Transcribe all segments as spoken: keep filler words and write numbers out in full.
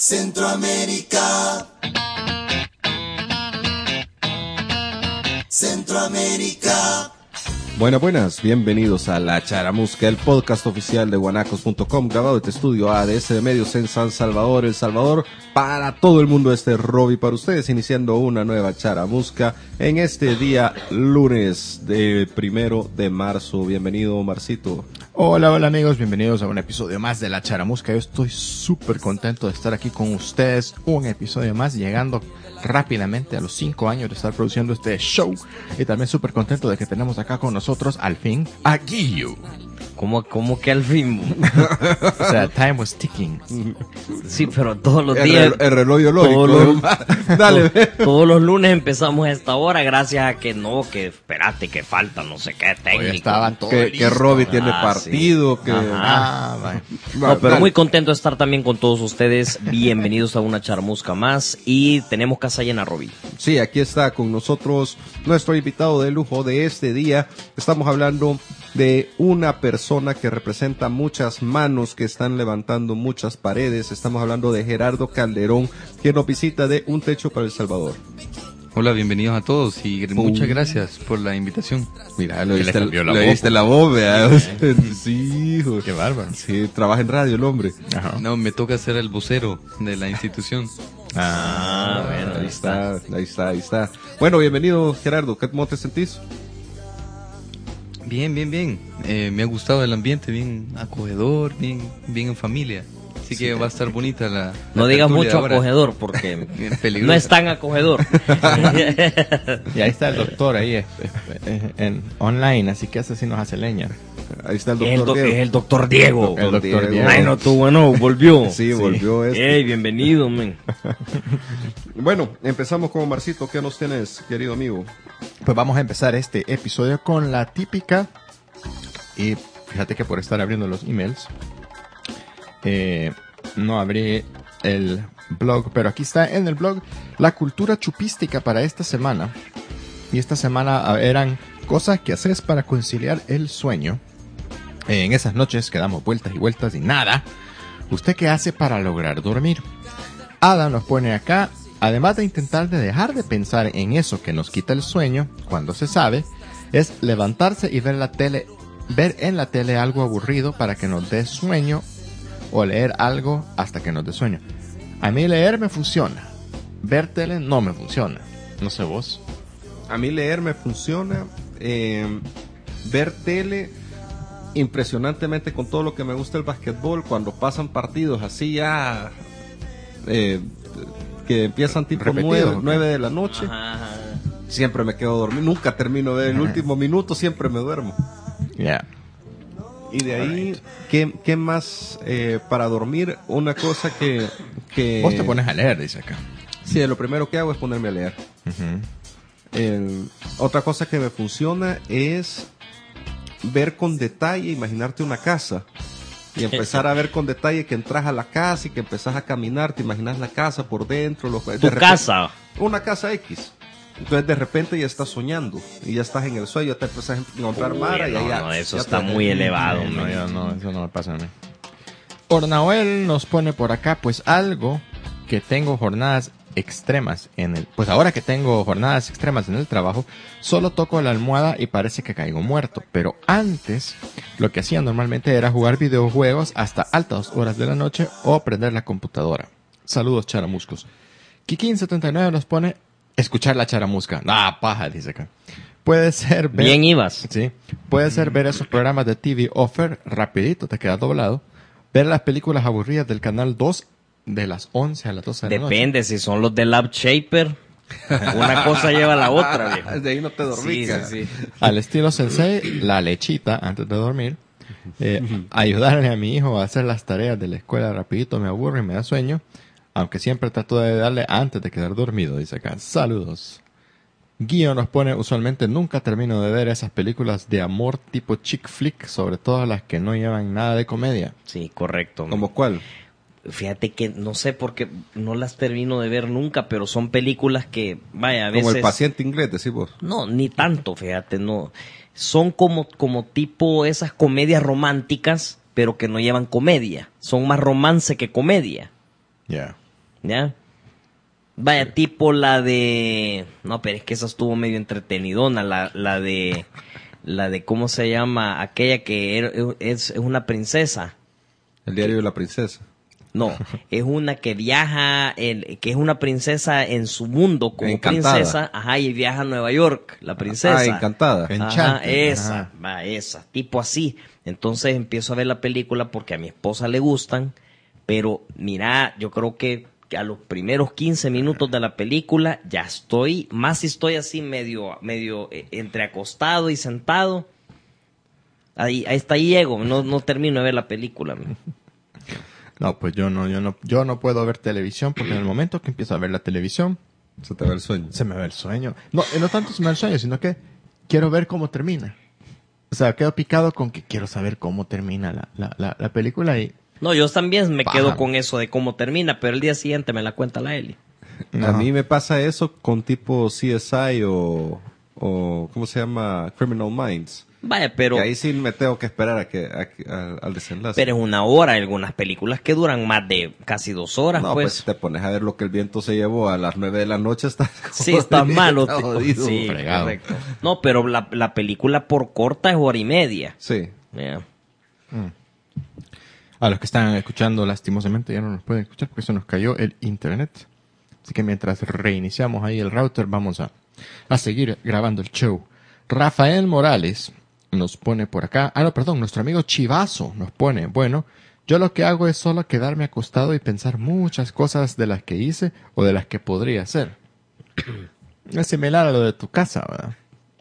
Centroamérica. Centroamérica. Buenas, buenas, bienvenidos a La Charamusca, el podcast oficial de guanacos punto com, grabado desde estudio A D S de Medios en San Salvador, El Salvador, para todo el mundo. Este Robbie para ustedes, iniciando una nueva Charamusca en este día lunes de primero de marzo. Bienvenido, Marcito. Hola, hola amigos, bienvenidos a un episodio más de La Charamusca. Yo estoy súper contento de estar aquí con ustedes, un episodio más, llegando rápidamente a los cinco años de estar produciendo este show, y también súper contento de que tenemos acá con nosotros al fin a Guillo. ¿Cómo, cómo que al fin? O sea, time was ticking. Sí, pero todos los El, días... re- el reloj biológico. todos los, Dale. to- todos los lunes empezamos a esta hora, gracias a que no, que espérate, que falta no sé qué Hoy técnico. estaban todos Que, que listos. Robbie tiene Ah, partido, sí. que... Ajá. Ah, vaya. No, pero Dale. muy contento de estar también con todos ustedes. Bienvenidos a una charmusca más. Y tenemos casa llena, Robbie. Sí, aquí está con nosotros nuestro invitado de lujo de este día. Estamos hablando de una persona que representa muchas manos que están levantando muchas paredes. Estamos hablando de Gerardo Calderón, quien nos visita de Un Techo para El Salvador. Hola, bienvenidos a todos y Uh. muchas gracias por la invitación. Mira, lo Que le viste, cambió la lo voz. viste la voz, ¿verdad? Sí, hijo. Qué bárbaro. Sí, trabaja en radio el hombre. Ajá. No, me toca ser el vocero de la institución. Ah, bueno, Ahí está, ahí está, ahí está. Bueno, bienvenido, Gerardo. ¿Cómo te sentís? Bien, bien, bien. Eh, me ha gustado el ambiente, bien acogedor, bien, bien en familia. Así que va a estar bonita la. la No digas tertulia mucho ahora. acogedor, porque Bien peligrosa. no es tan acogedor. y ahí está el doctor ahí eh, eh, en online, así que ese sí nos hace leña. Ahí está el Es el, doctor do- Diego. es el doctor Diego. El doctor Diego. Ay, no, tú, bueno, volvió. Sí, volvió este. Ey, bienvenido, men. Bueno, empezamos con Marcito. ¿Qué nos tienes, querido amigo? Pues vamos a empezar este episodio con la típica, y fíjate que por estar abriendo los emails, eh, no abrí el blog, pero aquí está en el blog la cultura chupística para esta semana. Y esta semana ah, eran cosas que haces para conciliar el sueño. Eh, en esas noches que damos vueltas y vueltas y nada. ¿Usted qué hace para lograr dormir? Adam nos pone acá: además de intentar de dejar de pensar en eso que nos quita el sueño, cuando se sabe, es levantarse y ver la tele, ver en la tele algo aburrido para que nos dé sueño, o leer algo hasta que nos dé sueño. A mí leer me funciona, ver tele no me funciona. No sé vos. A mí leer me funciona. eh, ver tele, impresionantemente, con todo lo que me gusta el basquetbol, cuando pasan partidos así ya... eh, que empiezan tipo Repetido, nueve, ¿ok? nueve de la noche, Ajá. siempre me quedo dormido, nunca termino de ver el último minuto, siempre me duermo. Ya. Y de ahí, ¿qué, qué más eh, para dormir? Una cosa que, que... Vos te pones a leer, dice acá. Sí, lo primero que hago es ponerme a leer. Ujú. El- otra cosa que me funciona es ver con detalle, imaginarte una casa. Y empezar a ver con detalle que entras a la casa y que empezás a caminar, te imaginas la casa por dentro. Los, de Tu repente- casa. Una casa X. Entonces de repente ya estás soñando y ya estás en el sueño, te empezás a encontrar Uy, mara y no, ya, no, eso ya está te- muy elevado, No, men. yo no, eso no me pasa a mí. Ornaoel nos pone por acá, pues algo que tengo jornadas extremas en el... Pues ahora que tengo jornadas extremas en el trabajo, solo toco la almohada y parece que caigo muerto. Pero antes, lo que hacía normalmente era jugar videojuegos hasta altas horas de la noche o prender la computadora. Saludos, charamuscos. Kikin setenta y nueve nos pone escuchar la charamusca. Ah, paja, dice acá. Puede ser ver... Bien ibas. Sí, puede ser ver esos programas de T V Offer rapidito, te queda doblado. Ver las películas aburridas del canal dos de las once a las doce de la noche. Depende, si son los de Lab Shaper, una cosa lleva a la otra, viejo. De ahí no te Sí, dormís. sí, sí. Al estilo Sensei, la lechita antes de dormir. Eh, ayudarle a mi hijo a hacer las tareas de la escuela rapidito me aburre y me da sueño. Aunque siempre trato de darle antes de quedar dormido, dice acá. Saludos. Guillo nos pone: usualmente nunca termino de ver esas películas de amor tipo chick flick, sobre todo las que no llevan nada de comedia. Sí, correcto. ¿Como cuál? Fíjate que no sé por qué no las termino de ver nunca, pero son películas que, vaya, a veces... Como El paciente inglés, decís vos. No, ni tanto, fíjate, no. Son como, como tipo esas comedias románticas, pero que no llevan comedia. Son más romance que comedia. Ya. ¿Ya? Vaya, tipo la de... No, pero es que esa estuvo medio entretenidona, la, la de... La de, ¿cómo se llama? Aquella que er- es, es una princesa. El diario de la princesa. No, es una que viaja, en- que es una princesa en su mundo como Encantada. princesa, ajá, y viaja a Nueva York, la princesa. Ah, Encantada. En- Ajá, Enchanted, esa, ajá. va, esa, tipo así. Entonces empiezo a ver la película porque a mi esposa le gustan, pero mira, yo creo que que a los primeros quince minutos de la película ya estoy, más si estoy así medio, medio eh, entre acostado y sentado. Ahí, ahí está, ahí llego, no, no termino de ver la película. man. No, pues yo no, yo no, yo no puedo ver televisión porque en el momento que empiezo a ver la televisión, Se te va el sueño. se me va el sueño. No, eh, no tanto se me va el sueño, sino que quiero ver cómo termina. O sea, quedo picado con que quiero saber cómo termina la, la, la, la película y... No, yo también me Paja. quedo con eso de cómo termina, pero el día siguiente me la cuenta la Eli. A mí me pasa eso con tipo C S I o, o ¿cómo se llama? Criminal Minds. Vaya, pero, Y ahí sí me tengo que esperar a que, a que- al, al desenlace. pero es una hora, algunas películas que duran más de casi dos horas, no, pues. pues. si te pones a ver lo que el viento se llevó a las nueve de la noche, estás Sí, está malo. Está jodido. Sí, fregado. correcto. No, pero la, la película por corta es hora y media. Sí. Ya. A los que están escuchando, lastimosamente, ya no nos pueden escuchar porque se nos cayó el internet. Así que mientras reiniciamos ahí el router, vamos a, a seguir grabando el show. Rafael Morales nos pone por acá. Ah, no, perdón, nuestro amigo Chivazo nos pone. Bueno, yo lo que hago es solo quedarme acostado y pensar muchas cosas de las que hice o de las que podría hacer. Es similar a lo de tu casa, ¿verdad?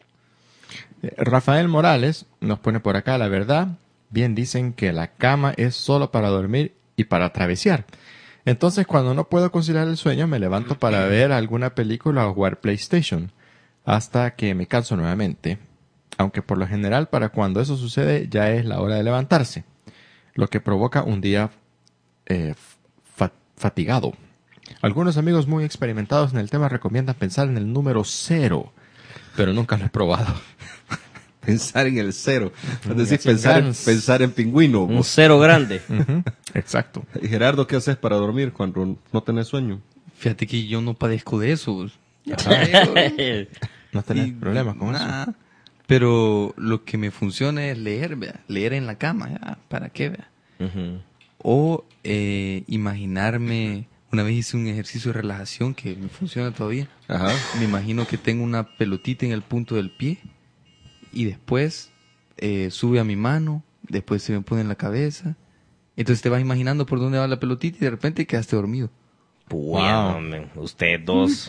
Eh, Rafael Morales nos pone por acá, la verdad, bien dicen que la cama es solo para dormir y para travesear. Entonces, cuando no puedo conciliar el sueño, me levanto para ver alguna película o jugar PlayStation, hasta que me canso nuevamente. Aunque por lo general, para cuando eso sucede, ya es la hora de levantarse, lo que provoca un día eh, fa- fatigado. Algunos amigos muy experimentados en el tema recomiendan pensar en el número cero, pero nunca lo he probado. Pensar en el cero. Es decir, así pensar en, ganas. pensar en pingüino. Un vos. cero grande. Ujú, exacto. Y Gerardo, ¿qué haces para dormir cuando no tenés sueño? Fíjate que yo no padezco de eso. Ya veo. No tenés Y problemas con eso. nada. Pero lo que me funciona es leer, vea. Leer en la cama, ya. ¿Para qué, vea? Ujú. O eh, imaginarme, una vez hice un ejercicio de relajación que me funciona todavía. Ajá. Me imagino que tengo una pelotita en el punto del pie y después eh, sube a mi mano, después se me pone en la cabeza. Entonces te vas imaginando por dónde va la pelotita y de repente quedaste dormido. Puya, Wow. hombre, ustedes dos.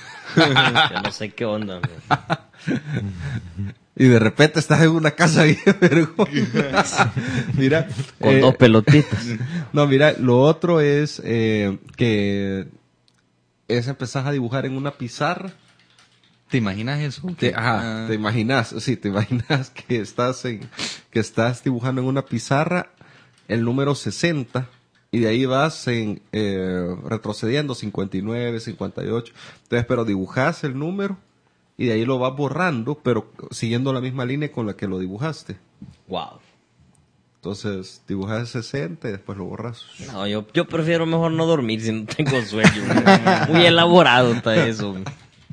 Yo no sé qué onda. hombre. Y de repente estás en una casa bien vergüenza. Mira. Con eh, dos pelotitas. No, mira, lo otro es eh, que es empezar a dibujar en una pizarra. ¿Te imaginas eso? Te, Que- ajá, ah, te imaginas, sí, te imaginas que estás en, que estás dibujando en una pizarra el número sesenta y de ahí vas en, eh, retrocediendo cincuenta y nueve, cincuenta y ocho. Entonces, pero dibujas el número y de ahí lo vas borrando, pero siguiendo la misma línea con la que lo dibujaste. Wow. Entonces, dibujas el sesenta y después lo borras. No, yo, yo prefiero mejor no dormir si no tengo sueño. hombre. Muy elaborado está eso. hombre.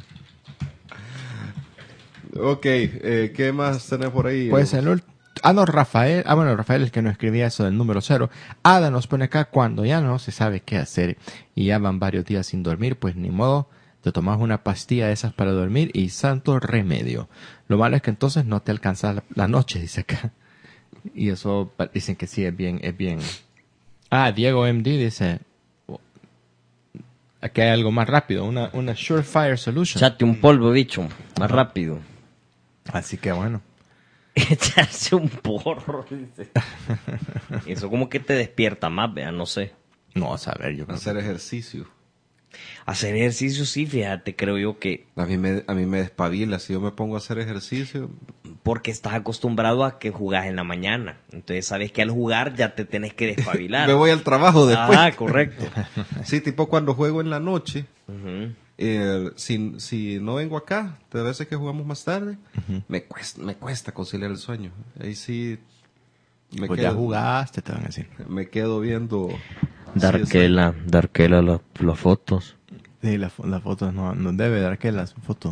Ok, eh, ¿qué más tenés por ahí? Pues el ult- Ah, no, Rafael. Ah, bueno, Rafael es el que nos escribía eso del número cero. Ada nos pone acá cuando ya no se sabe qué hacer y ya van varios días sin dormir, pues ni modo, te tomas una pastilla de esas para dormir y santo remedio. Lo malo es que entonces no te alcanza la, la noche, dice acá. Y eso pa- dicen que sí, es bien, es bien. Ah, Diego M D dice, oh, aquí hay algo más rápido, una, una surefire solution. Echate un polvo, bicho. Más rápido. Así que bueno. Echarse un porro. Dice. Eso como que te despierta más, vea, no sé. No, a saber, yo creo que- Hacer ejercicio. Hacer ejercicio sí, fíjate, creo yo que A mí me, a mí me despabila. Si yo me pongo a hacer ejercicio, porque estás acostumbrado a que jugás en la mañana. Entonces sabes que al jugar ya te tenés que despabilar. me voy al trabajo después. Ah, correcto. Sí, tipo cuando juego en la noche, Ujú. eh, si, si no vengo acá, de veces que jugamos más tarde, me cuesta, me cuesta conciliar el sueño. Ahí sí me, Pues ya quedo, jugaste, te van a decir. me quedo viendo Darkela, Darkela, las las fotos. Sí, las la fotos no, no debe dar que las fotos.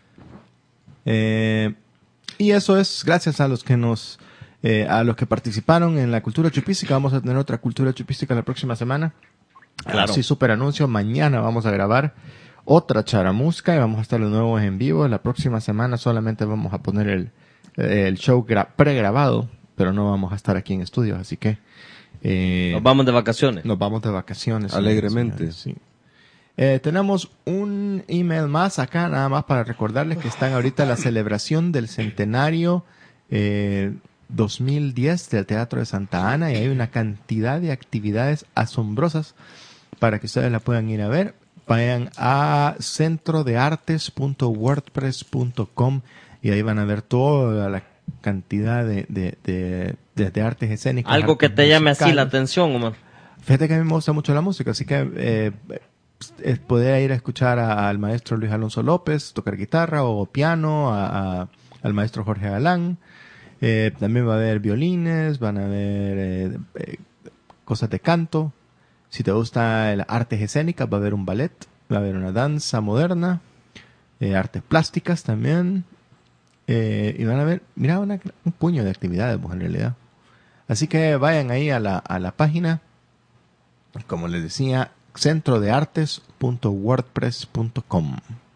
Eh, y eso es gracias a los que nos, eh, a los que participaron en la cultura chupística. Vamos a tener otra cultura chupística la próxima semana. Claro. Así super anuncio. Mañana vamos a grabar otra charamusca y vamos a estar de nuevo en vivo. La próxima semana solamente vamos a poner el, el show gra- pregrabado, pero no vamos a estar aquí en estudio, así que eh, Nos vamos de vacaciones. nos vamos de vacaciones. Alegremente. Sí. Eh, tenemos un email más acá, nada más para recordarles que están ahorita la celebración del centenario eh, dos mil diez del Teatro de Santa Ana y hay una cantidad de actividades asombrosas para que ustedes la puedan ir a ver. Vayan a centro de artes punto wordpress punto com y ahí van a ver toda la cantidad de, de, de, de, de artes escénicas. Algo que artes te llame así la musicales. atención, Omar. Fíjate que a mí me gusta mucho la música, así que eh, es poder ir a escuchar a- al maestro Luis Alonso López tocar guitarra o piano, a, a- al maestro Jorge Galán. Eh, también va a haber violines, van a haber eh, eh, cosas de canto. Si te gusta el artes escénicas, va a haber un ballet, va a haber una danza moderna, eh, artes plásticas también. Eh, y van a ver, mira, una- un puño de actividades, pues, en realidad. Así que vayan ahí a la, a la página, como les decía, centro de artes punto wordpress punto com.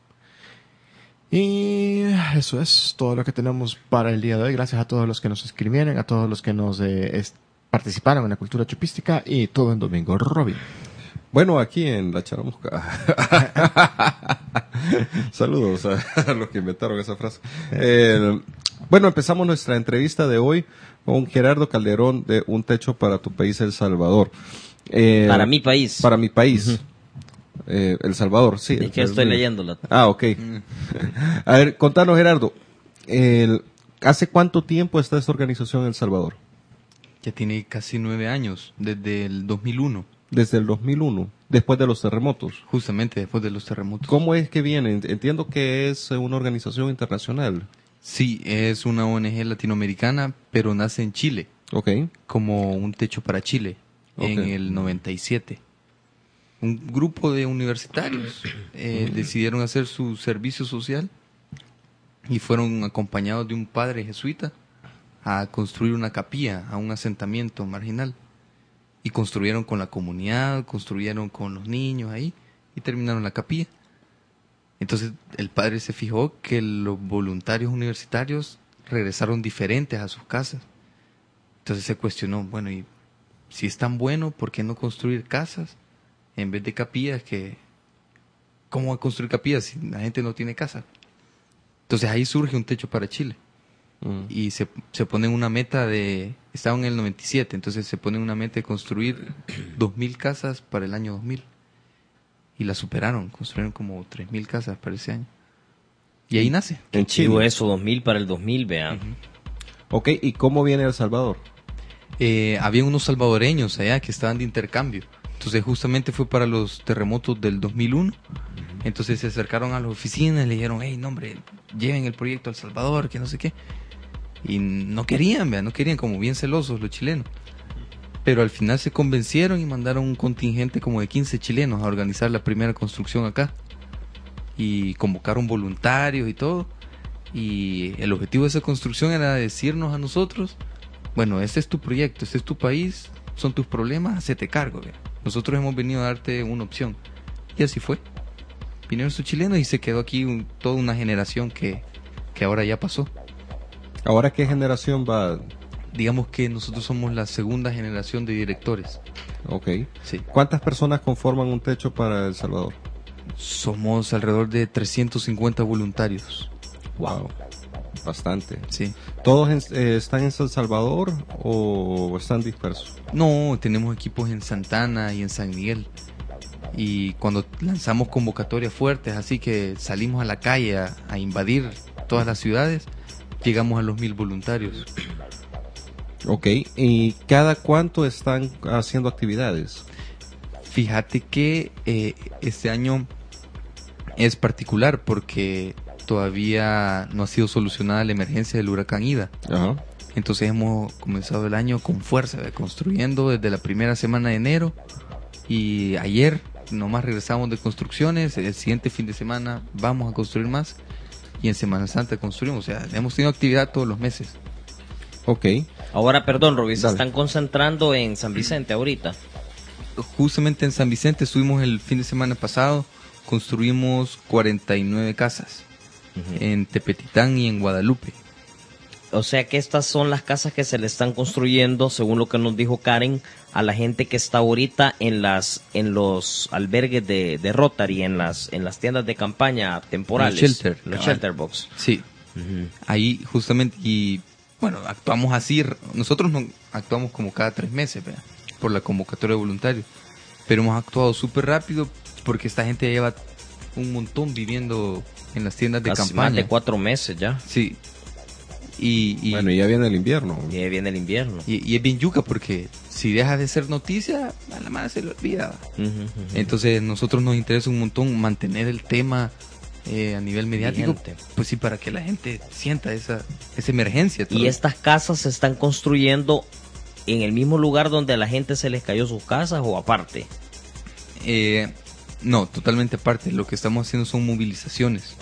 Y eso es todo lo que tenemos para el día de hoy. Gracias a todos los que nos escribieron, a todos los que nos eh, es- participaron en la cultura chupística y todo en domingo. Robin. Bueno, aquí en la charamusca. Saludos a, a los que inventaron esa frase. Eh, bueno, empezamos nuestra entrevista de hoy con Gerardo Calderón de Un Techo para tu País, El Salvador. Eh, Para mi país. Para mi país. Eh, El Salvador, sí. Es que el- estoy el- leyéndola. Ah, ok. A ver, contanos, Gerardo. El, ¿Hace cuánto tiempo está esta organización en El Salvador? Ya tiene casi nueve años, desde el dos mil uno, Desde el dos mil uno, después de los terremotos. justamente después de los terremotos. ¿Cómo es que viene? Entiendo que es una organización internacional. Sí, es una O N G latinoamericana, pero nace en Chile, Ok. como Un Techo para Chile, en Ok. el noventa y siete. Un grupo de universitarios eh, decidieron hacer su servicio social y fueron acompañados de un padre jesuita a construir una capilla a un asentamiento marginal. Y construyeron con la comunidad, construyeron con los niños ahí y terminaron la capilla. Entonces el padre se fijó que los voluntarios universitarios regresaron diferentes a sus casas. Entonces se cuestionó, bueno, y si es tan bueno, ¿por qué no construir casas en vez de capillas? Que ¿cómo va a construir capillas si la gente no tiene casa? Entonces ahí surge Un Techo para Chile. Mm. Y se, se pone una meta de... Estaban en el noventa y siete, entonces se pone una meta de construir dos mil casas para el año dos mil. Y la superaron, construyeron como tres mil casas para ese año. Y ahí nace. En Chivo Chile. eso, dos mil para el dos mil, vean. Ok, ¿y cómo viene El Salvador? Eh, había unos salvadoreños allá que estaban de intercambio. Entonces justamente fue para los terremotos del dos mil uno. Entonces se acercaron a las oficinas y le dijeron, hey, no hombre, lleven el proyecto a El Salvador, que no sé qué. Y no querían, vean, no querían, como bien celosos los chilenos. Pero al final se convencieron y mandaron un contingente como de quince chilenos a organizar la primera construcción acá. Y convocaron voluntarios y todo. Y el objetivo de esa construcción era decirnos a nosotros, bueno, este es tu proyecto, este es tu país, son tus problemas, hacete cargo. Vean. Nosotros hemos venido a darte una opción. Y así fue. Vinieron sus chilenos y se quedó aquí un- toda una generación que, que ahora ya pasó. ¿Ahora qué generación va? Digamos que nosotros somos la segunda generación de directores. Ok. Sí. ¿Cuántas personas conforman Un Techo para El Salvador? Somos alrededor de trescientos cincuenta voluntarios. Wow. Bastante. Sí. ¿Todos en- eh, están en San Salvador o están dispersos? No, tenemos equipos en Santana y en San Miguel. Y cuando lanzamos convocatorias fuertes, así que salimos a la calle a, a invadir todas las ciudades, llegamos a los mil voluntarios. Ok. ¿Y cada cuánto están haciendo actividades? Fíjate que eh, este año es particular porque todavía no ha sido solucionada la emergencia del huracán Ida. Ajá. Entonces hemos comenzado el año con fuerza, ¿ve? Construyendo desde la primera semana de enero Y ayer nomás regresamos de construcciones, el siguiente fin de semana vamos a construir más y en Semana Santa construimos, o sea, hemos tenido actividad todos los meses. Ok. Ahora, perdón, Roby, se Dale. están concentrando en San Vicente ahorita. Justamente en San Vicente estuvimos el fin de semana pasado, construimos cuarenta y nueve casas en Tepetitán y en Guadalupe. O sea que estas son las casas que se le están construyendo, según lo que nos dijo Karen, a la gente que está ahorita en las en los albergues de, de Rotary, en las en las tiendas de campaña temporales. Los shelter, Los cabal. shelter box. Sí, ahí justamente, y bueno, actuamos así, nosotros no actuamos como cada tres meses, ¿verdad? Por la convocatoria de voluntarios, pero hemos actuado súper rápido porque esta gente lleva un montón viviendo en las tiendas de Casi campaña. más de cuatro meses ya. Sí, y, y, Bueno, y ya viene el invierno. Y ahí viene el invierno. y, y es bien yuca porque si deja de ser noticia, a la madre se le olvida. Ujú, ujú. Entonces nosotros nos interesa un montón mantener el tema eh, a nivel mediático, Vigente. pues sí, para que la gente sienta esa, esa emergencia. Y estas casas se están construyendo en el mismo lugar donde a la gente se les cayó sus casas o aparte. Eh, no, totalmente aparte. Lo que estamos haciendo son movilizaciones.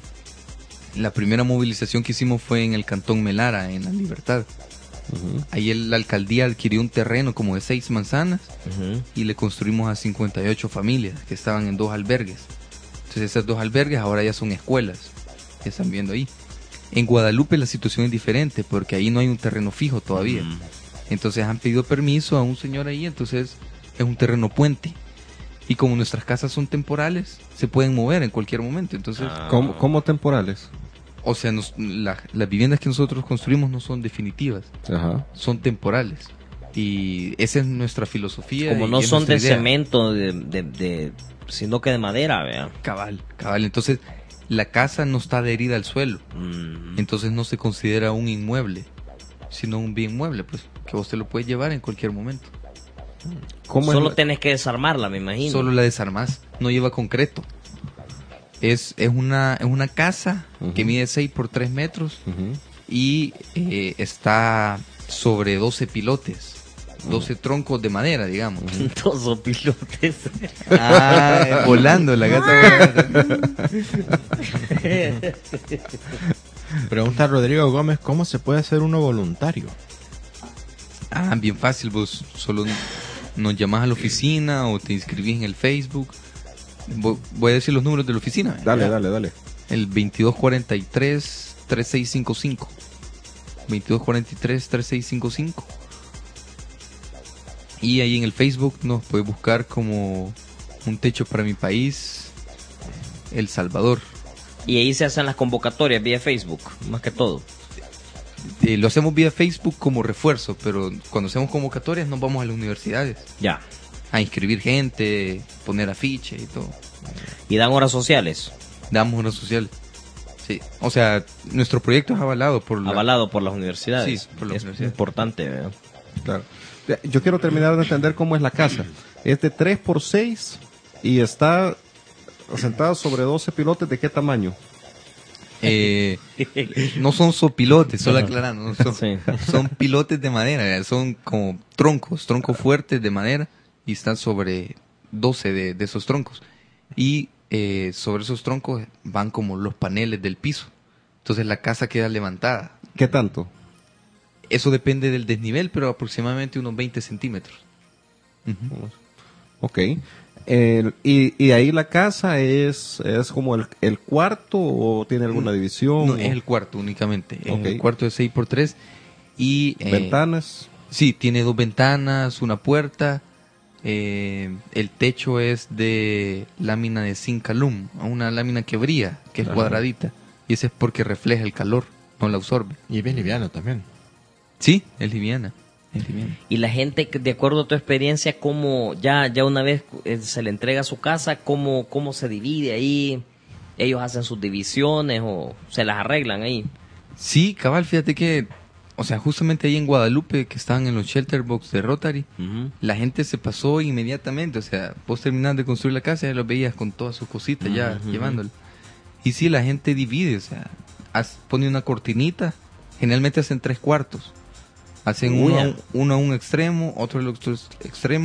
La primera movilización que hicimos fue en el Cantón Melara, en La Libertad. Ujú. Ahí el- la alcaldía adquirió un terreno como de seis manzanas Ujú. y le construimos a cincuenta y ocho familias que estaban en dos albergues. Entonces esas dos albergues ahora ya son escuelas, que están viendo ahí. En Guadalupe la situación es diferente porque ahí no hay un terreno fijo todavía. Mm. Entonces han pedido permiso a un señor ahí, entonces es un terreno puente. Y como nuestras casas son temporales, se pueden mover en cualquier momento. Entonces, Ah. ¿Cómo, cómo temporales? o sea, nos- la- las viviendas que nosotros construimos no son definitivas, Ajá. son temporales. Y esa es nuestra filosofía. Como y no es son nuestra de idea. cemento, de, de, de- sino que de madera, vea. Cabal, cabal. Entonces, la casa no está adherida al suelo. Mm. Entonces no se considera un inmueble, sino un bien mueble, pues, que vos te lo puedes llevar en cualquier momento. ¿Cómo es Solo la- tenés que desarmarla, me imagino. Solo la desarmás, no lleva concreto. Es, es, una, es una casa Ujú. que mide seis por tres metros Ujú. y eh, está sobre doce pilotes, doce troncos de madera, digamos. Dos sopilotes. Ah, volando, la gata volando. Pregunta Rodrigo Gómez, ¿cómo se puede hacer uno voluntario? Ah, bien fácil, vos solo nos llamás a la oficina o te inscribís en el Facebook. Vo- Voy a decir los números de la oficina. Dale, dale, dale. El veintidós cuarenta y tres, treinta y seis cincuenta y cinco. veintidós cuarenta y tres, treinta y seis cincuenta y cinco. Y ahí en el Facebook nos puedes buscar como Un Techo para mi País, El Salvador. Y ahí se hacen las convocatorias vía Facebook, más que todo. Eh, lo hacemos vía Facebook como refuerzo, pero cuando hacemos convocatorias nos vamos a las universidades Ya. a inscribir gente, poner afiche y todo. Y dan horas sociales, Damos horas sociales. Sí, o sea, nuestro proyecto es avalado por la... avalado por las universidades. Sí, por las es universidades. importante, ¿verdad? Claro. Yo quiero terminar de entender cómo es la casa. Es de tres por seis y está asentada sobre doce pilotes. ¿De qué tamaño? Eh, no son sopilotes, solo aclarando, no son, Sí. son pilotes de madera, son como troncos, troncos fuertes de madera y están sobre doce de, de esos troncos. Y eh, sobre esos troncos van como los paneles del piso. Entonces la casa queda levantada. ¿Qué tanto? Eso depende del desnivel, pero aproximadamente unos veinte centímetros. Ujú. Ok. El- y, y ahí la casa es, es como el, el cuarto o tiene alguna división. No, o es el cuarto únicamente. Es Ok. el cuarto de seis por tres. Y, eh, ventanas. Sí, tiene dos ventanas, una puerta. eh, el techo es de lámina de zinc alum, una lámina que brilla, que es Ajá. cuadradita. Y ese es porque refleja el calor, no la absorbe. Y es bien liviano también. Sí, es liviana. Es liviana. Y la gente, de acuerdo a tu experiencia, cómo ya ya una vez eh, se le entrega a su casa, cómo cómo se divide ahí, ellos hacen sus divisiones o se las arreglan ahí. Sí, cabal, fíjate que, o sea, justamente ahí en Guadalupe, que estaban en los shelter box de Rotary, la gente se pasó inmediatamente. O sea, vos terminás de construir la casa y ya los veías con todas sus cositas ya Ujú. llevándolo. Y sí, la gente divide, o sea, haz- pone una cortinita, generalmente hacen tres cuartos. Hacen Uy, uno, a ya. un- uno a un extremo, otro al otro extremo,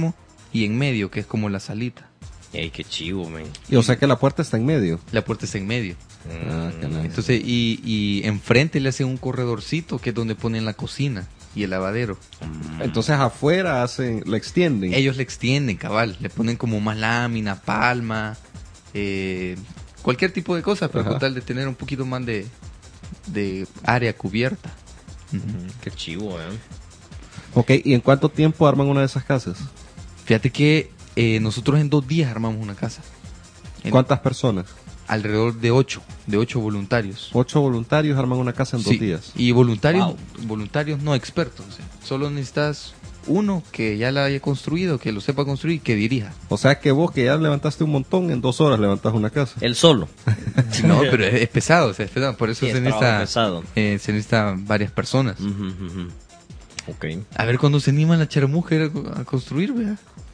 y en medio, que es como la salita. Ey, qué chivo, man. Y o sea que la puerta está en medio. La puerta está en medio. Ah, qué nice. Entonces, y, y enfrente le hacen un corredorcito que es donde ponen la cocina y el lavadero. Entonces afuera hacen, la extienden. Ellos le extienden, cabal, le ponen como más lámina, palma, eh, cualquier tipo de cosa, pero Ajá. con tal de tener un poquito más de, de área cubierta. Qué chivo, eh. Ok, ¿y en cuánto tiempo arman una de esas casas? Fíjate que eh, nosotros en dos días armamos una casa. En- ¿Cuántas personas? Alrededor de ocho, de ocho voluntarios. Ocho voluntarios arman una casa en Sí, dos días. y voluntarios, Wow. voluntarios no expertos. O sea, solo necesitas uno que ya la haya construido, que lo sepa construir y que dirija. O sea que vos que ya levantaste un montón, en dos horas levantás una casa. Él solo. No, pero es, es pesado, o sea, es pesado. Por eso Sí, se es trabajo necesita, pesado. eh, se necesita varias personas. Ujú, ujú. Ok. A ver cuando se anima la charamujer a, a construir, vea.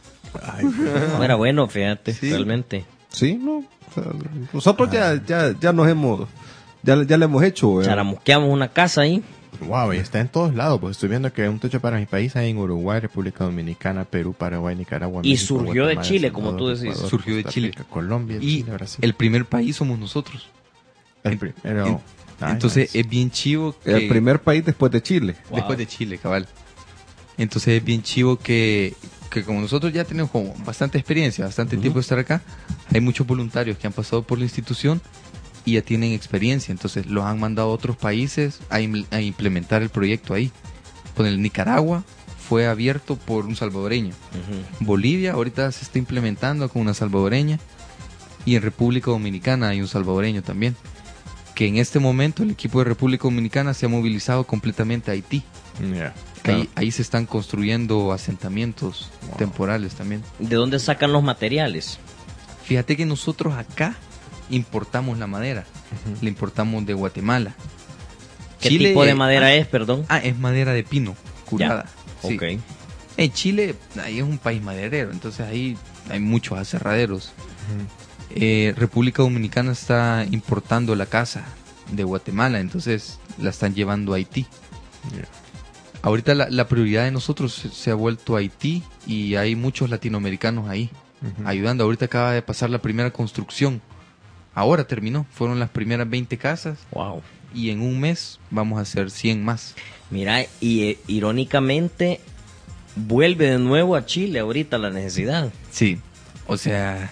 No era bueno, fíjate, Sí. realmente. Sí, no. O sea, nosotros ya, ya, ya nos hemos, ya, ya le hemos hecho. ¿verdad? Charamusqueamos una casa ahí. Wow, y está en todos lados, pues estoy viendo que un techo para mi país hay en Uruguay, República Dominicana, Perú, Paraguay, Nicaragua, Y México, surgió de Guatemala, Chile, El como Salvador, tú decís. Ecuador, Surgió de Costa Chile. Rica, Colombia, Y Chile, Brasil. el primer país somos nosotros. El primero. En- Ay, Entonces nice. es bien chivo que... El primer país después de Chile. Wow. Después de Chile, cabal. Entonces es bien chivo que, que como nosotros ya tenemos como bastante experiencia, bastante tiempo de estar acá, hay muchos voluntarios que han pasado por la institución y ya tienen experiencia. Entonces los han mandado a otros países a, im- a implementar el proyecto ahí. Con el Nicaragua fue abierto por un salvadoreño. Ujú. Bolivia ahorita se está implementando con una salvadoreña. Y en República Dominicana hay un salvadoreño también. Que en este momento el equipo de República Dominicana se ha movilizado completamente a Haití. Yeah. Ahí, ahí se están construyendo asentamientos temporales también. ¿De dónde sacan los materiales? Fíjate que nosotros acá importamos la madera. La importamos de Guatemala. ¿Qué Chile- tipo de madera ah, es, perdón? Ah, es madera de pino, curada. Sí. Ok. En Chile, ahí es un país maderero, entonces ahí hay muchos aserraderos. Eh, República Dominicana está importando la casa de Guatemala, entonces la están llevando a Haití. Yeah. Ahorita la, la prioridad de nosotros se, se ha vuelto a Haití y hay muchos latinoamericanos ahí Ujú. ayudando. Ahorita acaba de pasar la primera construcción. Ahora terminó. Fueron las primeras veinte casas Wow. y en un mes vamos a hacer cien más. Mira, y eh, irónicamente vuelve de nuevo a Chile ahorita la necesidad. Sí, o sea,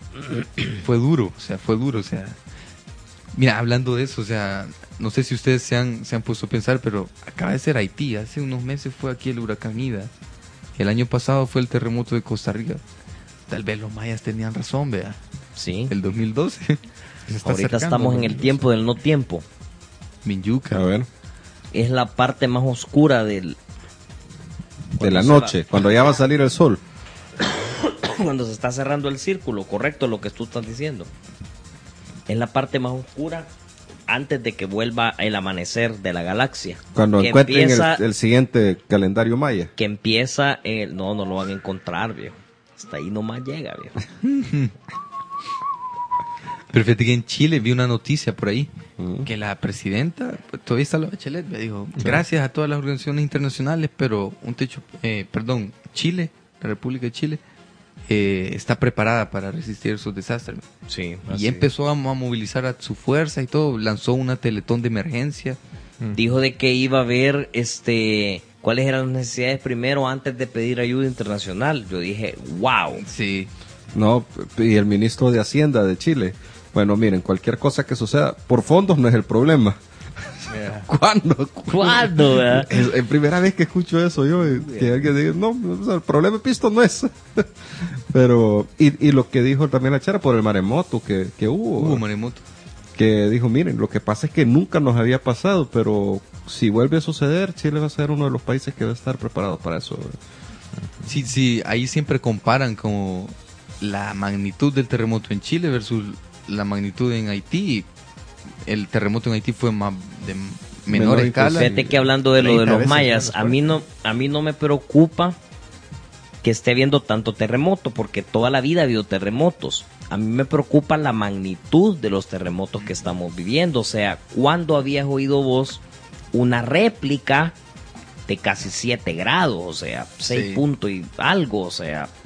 fue duro, o sea, fue duro, o sea. Mira, hablando de eso, o sea, no sé si ustedes se han, se han puesto a pensar, pero acaba de ser Haití, hace unos meses fue aquí el huracán Ida, el año pasado fue el terremoto de Costa Rica. Tal vez los mayas tenían razón, vea, Sí. el dos mil doce, Se está Ahorita acercando estamos en el los- tiempo del no tiempo. Minyuca. A ver, Es la parte más oscura del de la se noche, va- cuando ya va a salir el sol. cuando se está cerrando el círculo, correcto lo que tú estás diciendo. Es la parte más oscura antes de que vuelva el amanecer de la galaxia. Cuando que encuentren empieza, el, el siguiente calendario maya. que empieza en el, no, no lo van a encontrar, viejo. Hasta ahí nomás llega, viejo. Pero fíjate que en Chile vi una noticia por ahí, Mm. que la presidenta, pues, todavía está la Bachelet, me dijo, gracias a todas las organizaciones internacionales, pero un techo, eh, perdón, Chile, la República de Chile, eh, está preparada para resistir esos desastres. Sí. Y empezó a, a movilizar a su fuerza y todo, lanzó una teletón de emergencia. Dijo de que iba a ver este cuáles eran las necesidades primero antes de pedir ayuda internacional. Yo dije, wow. Sí. No, y el ministro de Hacienda de Chile. Bueno, miren, cualquier cosa que suceda, por fondos no es el problema. ¿Cuándo? ¿Cuándo, verdad? Es la primera vez que escucho eso yo, eh, que alguien diga, no, o sea, el problema de pisto no es. Pero, y, y lo que dijo también la Chara por el maremoto que, que hubo, Hubo maremoto. que dijo, miren, lo que pasa es que nunca nos había pasado, pero si vuelve a suceder, Chile va a ser uno de los países que va a estar preparado para eso. Sí, sí, ahí siempre comparan como la magnitud del terremoto en Chile versus la magnitud en Haití. El terremoto en Haití fue más de menor, Menor escala. Fíjate que hablando de lo de treinta los veces mayas, menos a mí no a mí no me preocupa que esté habiendo tanto terremoto, porque toda la vida ha habido terremotos. A mí me preocupa la magnitud de los terremotos que estamos viviendo. O sea, ¿cuándo habías oído vos una réplica de casi siete grados? O sea, seis Sí. puntos y algo. O sea,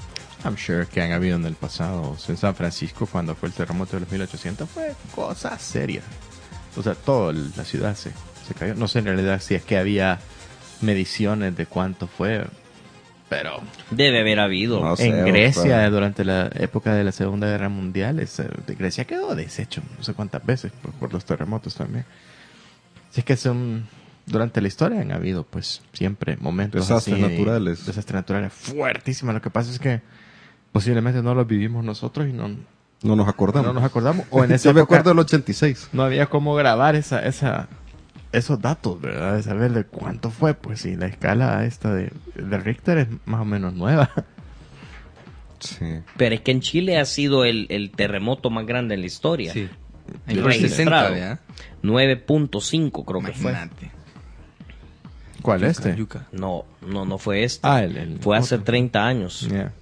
I'm sure que han habido en el pasado. O sea, en San Francisco, cuando fue el terremoto de los mil ochocientos, fue cosa seria. O sea, toda la ciudad se, se cayó. No sé en realidad si es que había mediciones de cuánto fue, pero Debe haber habido. No sé, en Grecia, opa. durante la época de la Segunda Guerra Mundial, ese- de Grecia quedó deshecho no sé cuántas veces por, por los terremotos también. Si es que son, durante la historia han habido, pues, siempre momentos Desastres así, naturales. desastres naturales fuertísimos. Lo que pasa es que posiblemente no los vivimos nosotros y no, No nos acordamos. no nos acordamos. O en esa Yo me época acuerdo del ochenta y seis. no había cómo grabar esa, esa, esos datos, ¿verdad? De saber de cuánto fue, pues sí, la escala esta de, de Richter es más o menos nueva. Sí. Pero es que en Chile ha sido el, el terremoto más grande en la historia. Sí. Ahí fue Registrado. sesenta, ¿verdad? nueve punto cinco creo que fue. Imagínate. ¿Cuál Yuca, este? yuca. No, no, no fue este. Ah, el, el fue hace otro. treinta años, Yeah.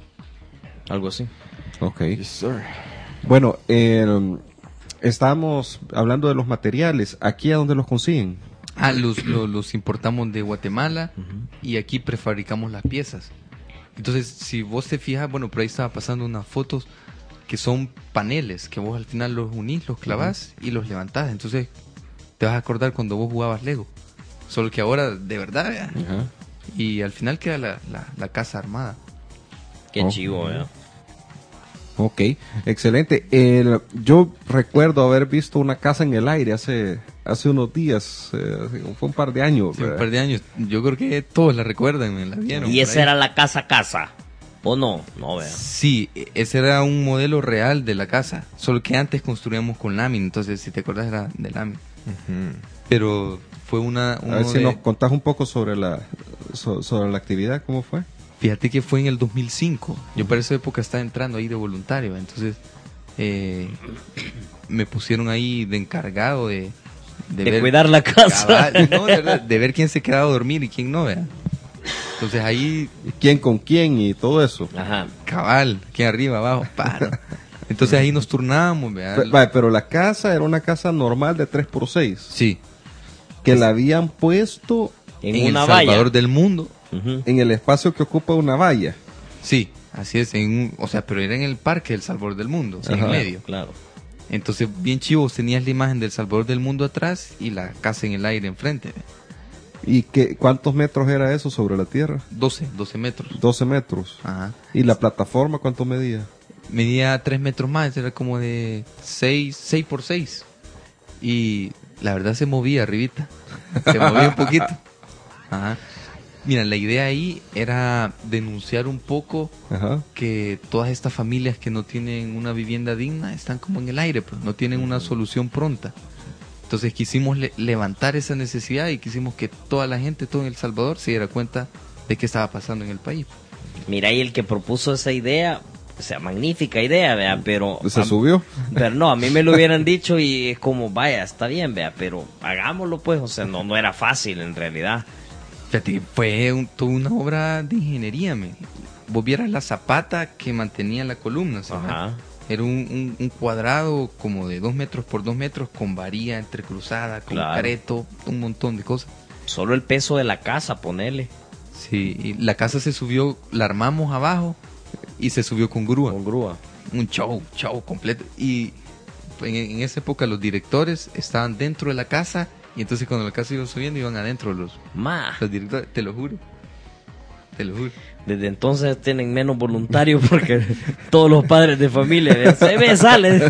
algo así. Ok. Yes, sir. Bueno, eh, estábamos hablando de los materiales. ¿Aquí a dónde los consiguen? Ah, los, los, los importamos de Guatemala y aquí prefabricamos las piezas. Entonces, si vos te fijas, bueno, por ahí estaba pasando unas fotos que son paneles, que vos al final los unís, los clavás y los levantás. Entonces, te vas a acordar cuando vos jugabas Lego. Solo que ahora, de verdad, ¿verdad? Ajá. Y al final queda la, la, la casa armada. Qué Oh. chivo, ¿eh? Ok, excelente. El- yo recuerdo haber visto una casa en el aire hace hace unos días, eh, fue un par de años. Hace un ¿verdad? par de años. Yo creo que todos la recuerdan, me la vieron. Y por esa ahí. era la casa casa. ¿O no? No, vea. Sí, ese era un modelo real de la casa. Solo que antes construíamos con lámina. Entonces, si te acuerdas, era de lámina. Ujú. Pero fue una... A uno ver si de- nos contás un poco sobre la so- sobre la actividad, ¿cómo fue? Fíjate que fue en el dos mil cinco. Yo para esa época estaba entrando ahí de voluntario. Entonces, eh, me pusieron ahí de encargado de... De ver- cuidar la casa. Cabal, no, de, verdad, de ver quién se quedaba a dormir y quién no, vea. Entonces ahí, ¿Y quién con quién y todo eso? Ajá. cabal, quién arriba, abajo, paro. Entonces ahí nos turnábamos, vea. Pe- vale, pero la casa era una casa normal de tres por seis, Sí, que la habían puesto En, en, una El valla. Salvador del mundo. Ujú. en el espacio que ocupa una valla. Sí, así es, en un- o sea, pero era en el parque del Salvador del mundo, o sea, en Ajá. medio. Claro. Entonces, bien chivo, tenías la imagen del Salvador del mundo atrás y la casa en el aire enfrente. ¿Y qué, cuántos metros era eso sobre la tierra? doce, doce metros. doce metros. Ajá. ¿Y la plataforma cuánto medía? Medía tres metros más, era como de seis, seis por seis. Y la verdad se movía arribita. Se movía un poquito. Ajá. Mira, la idea ahí era denunciar un poco Ajá. que todas estas familias que no tienen una vivienda digna están como en el aire, pues no tienen una solución pronta. Entonces quisimos le- levantar esa necesidad y quisimos que toda la gente, todo en El Salvador, se diera cuenta de qué estaba pasando en el país. Mira, y el que propuso esa idea, o sea, magnífica idea, vea, pero... ¿Se a- subió? Pero no, a mí me lo hubieran dicho y es como, vaya, está bien, vea, pero hagámoslo pues, o sea, no, no era fácil en realidad. Fíjate, fue un- toda una obra de ingeniería, men. Vos vieras la zapata que mantenía la columna, ¿sabes? Ajá. Era un, un- un cuadrado como de dos metros por dos metros con varilla entrecruzada, con Claro. careto, un montón de cosas. Solo el peso de la casa, ponele, Sí, y la casa se subió, la armamos abajo y se subió con grúa. con grúa. Un show, show completo. Y en, en esa época los directores estaban dentro de la casa y entonces cuando la casa iba subiendo iban adentro los, Ma, los directores, te lo juro. Te lo juro. desde entonces tienen menos voluntarios porque todos los padres de familia, vea, se me sale.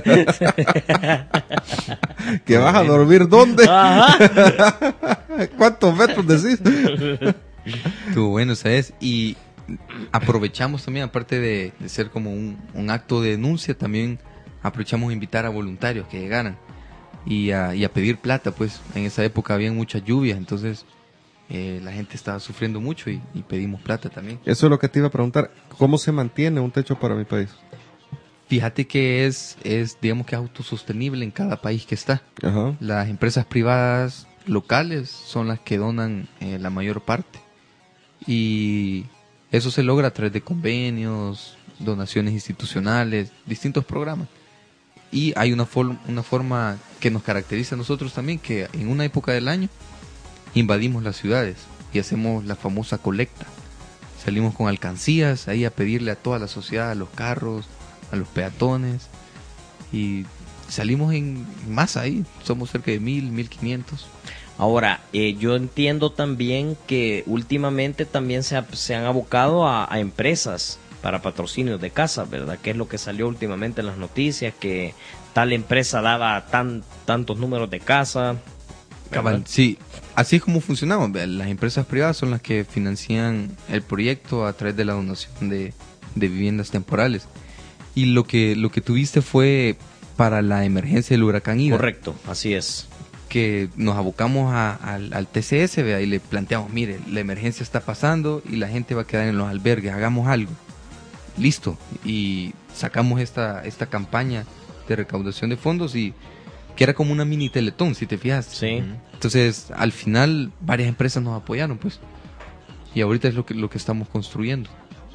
¿Que vas a dormir dónde? Ajá. ¿Cuántos metros decís? Estuvo bueno, ¿sabes? Y aprovechamos también, aparte de, de ser como un, un acto de denuncia, también aprovechamos a invitar a voluntarios que llegaran y a, y a pedir plata, pues en esa época había muchas lluvias, entonces eh, la gente estaba sufriendo mucho y, y pedimos plata también. Eso es lo que te iba a preguntar. ¿Cómo se mantiene un techo para mi país? Fíjate que es, es digamos que autosostenible en cada país que está. Ajá. Las empresas privadas locales son las que donan eh, la mayor parte. Y eso se logra a través de convenios, donaciones institucionales, distintos programas. Y hay una, for- una forma que nos caracteriza a nosotros también, que en una época del año invadimos las ciudades y hacemos la famosa colecta. salimos con alcancías ahí a pedirle a toda la sociedad, a los carros, a los peatones, y salimos en masa ahí, somos cerca de mil, mil quinientos. Ahora, eh, yo entiendo también que últimamente también se, ha- se han abocado a, a empresas para patrocinios de casa, ¿verdad? Que es lo que salió últimamente en las noticias, que tal empresa daba tan tantos números de casa. Cabal, ¿verdad? sí, así es como funcionamos. Vea, las empresas privadas son las que financian el proyecto a través de la donación de, de viviendas temporales. Y lo que lo que tuviste fue para la emergencia del huracán Ida, Correcto, así es. que nos abocamos a- al, al T C S, vea, y le planteamos, mire, la emergencia está pasando y la gente va a quedar en los albergues, hagamos algo. Listo, y sacamos esta esta campaña de recaudación de fondos, y que era como una mini teletón, si te fijas. Sí. Entonces, al final, varias empresas nos apoyaron, pues. Y ahorita es lo que, lo que estamos construyendo.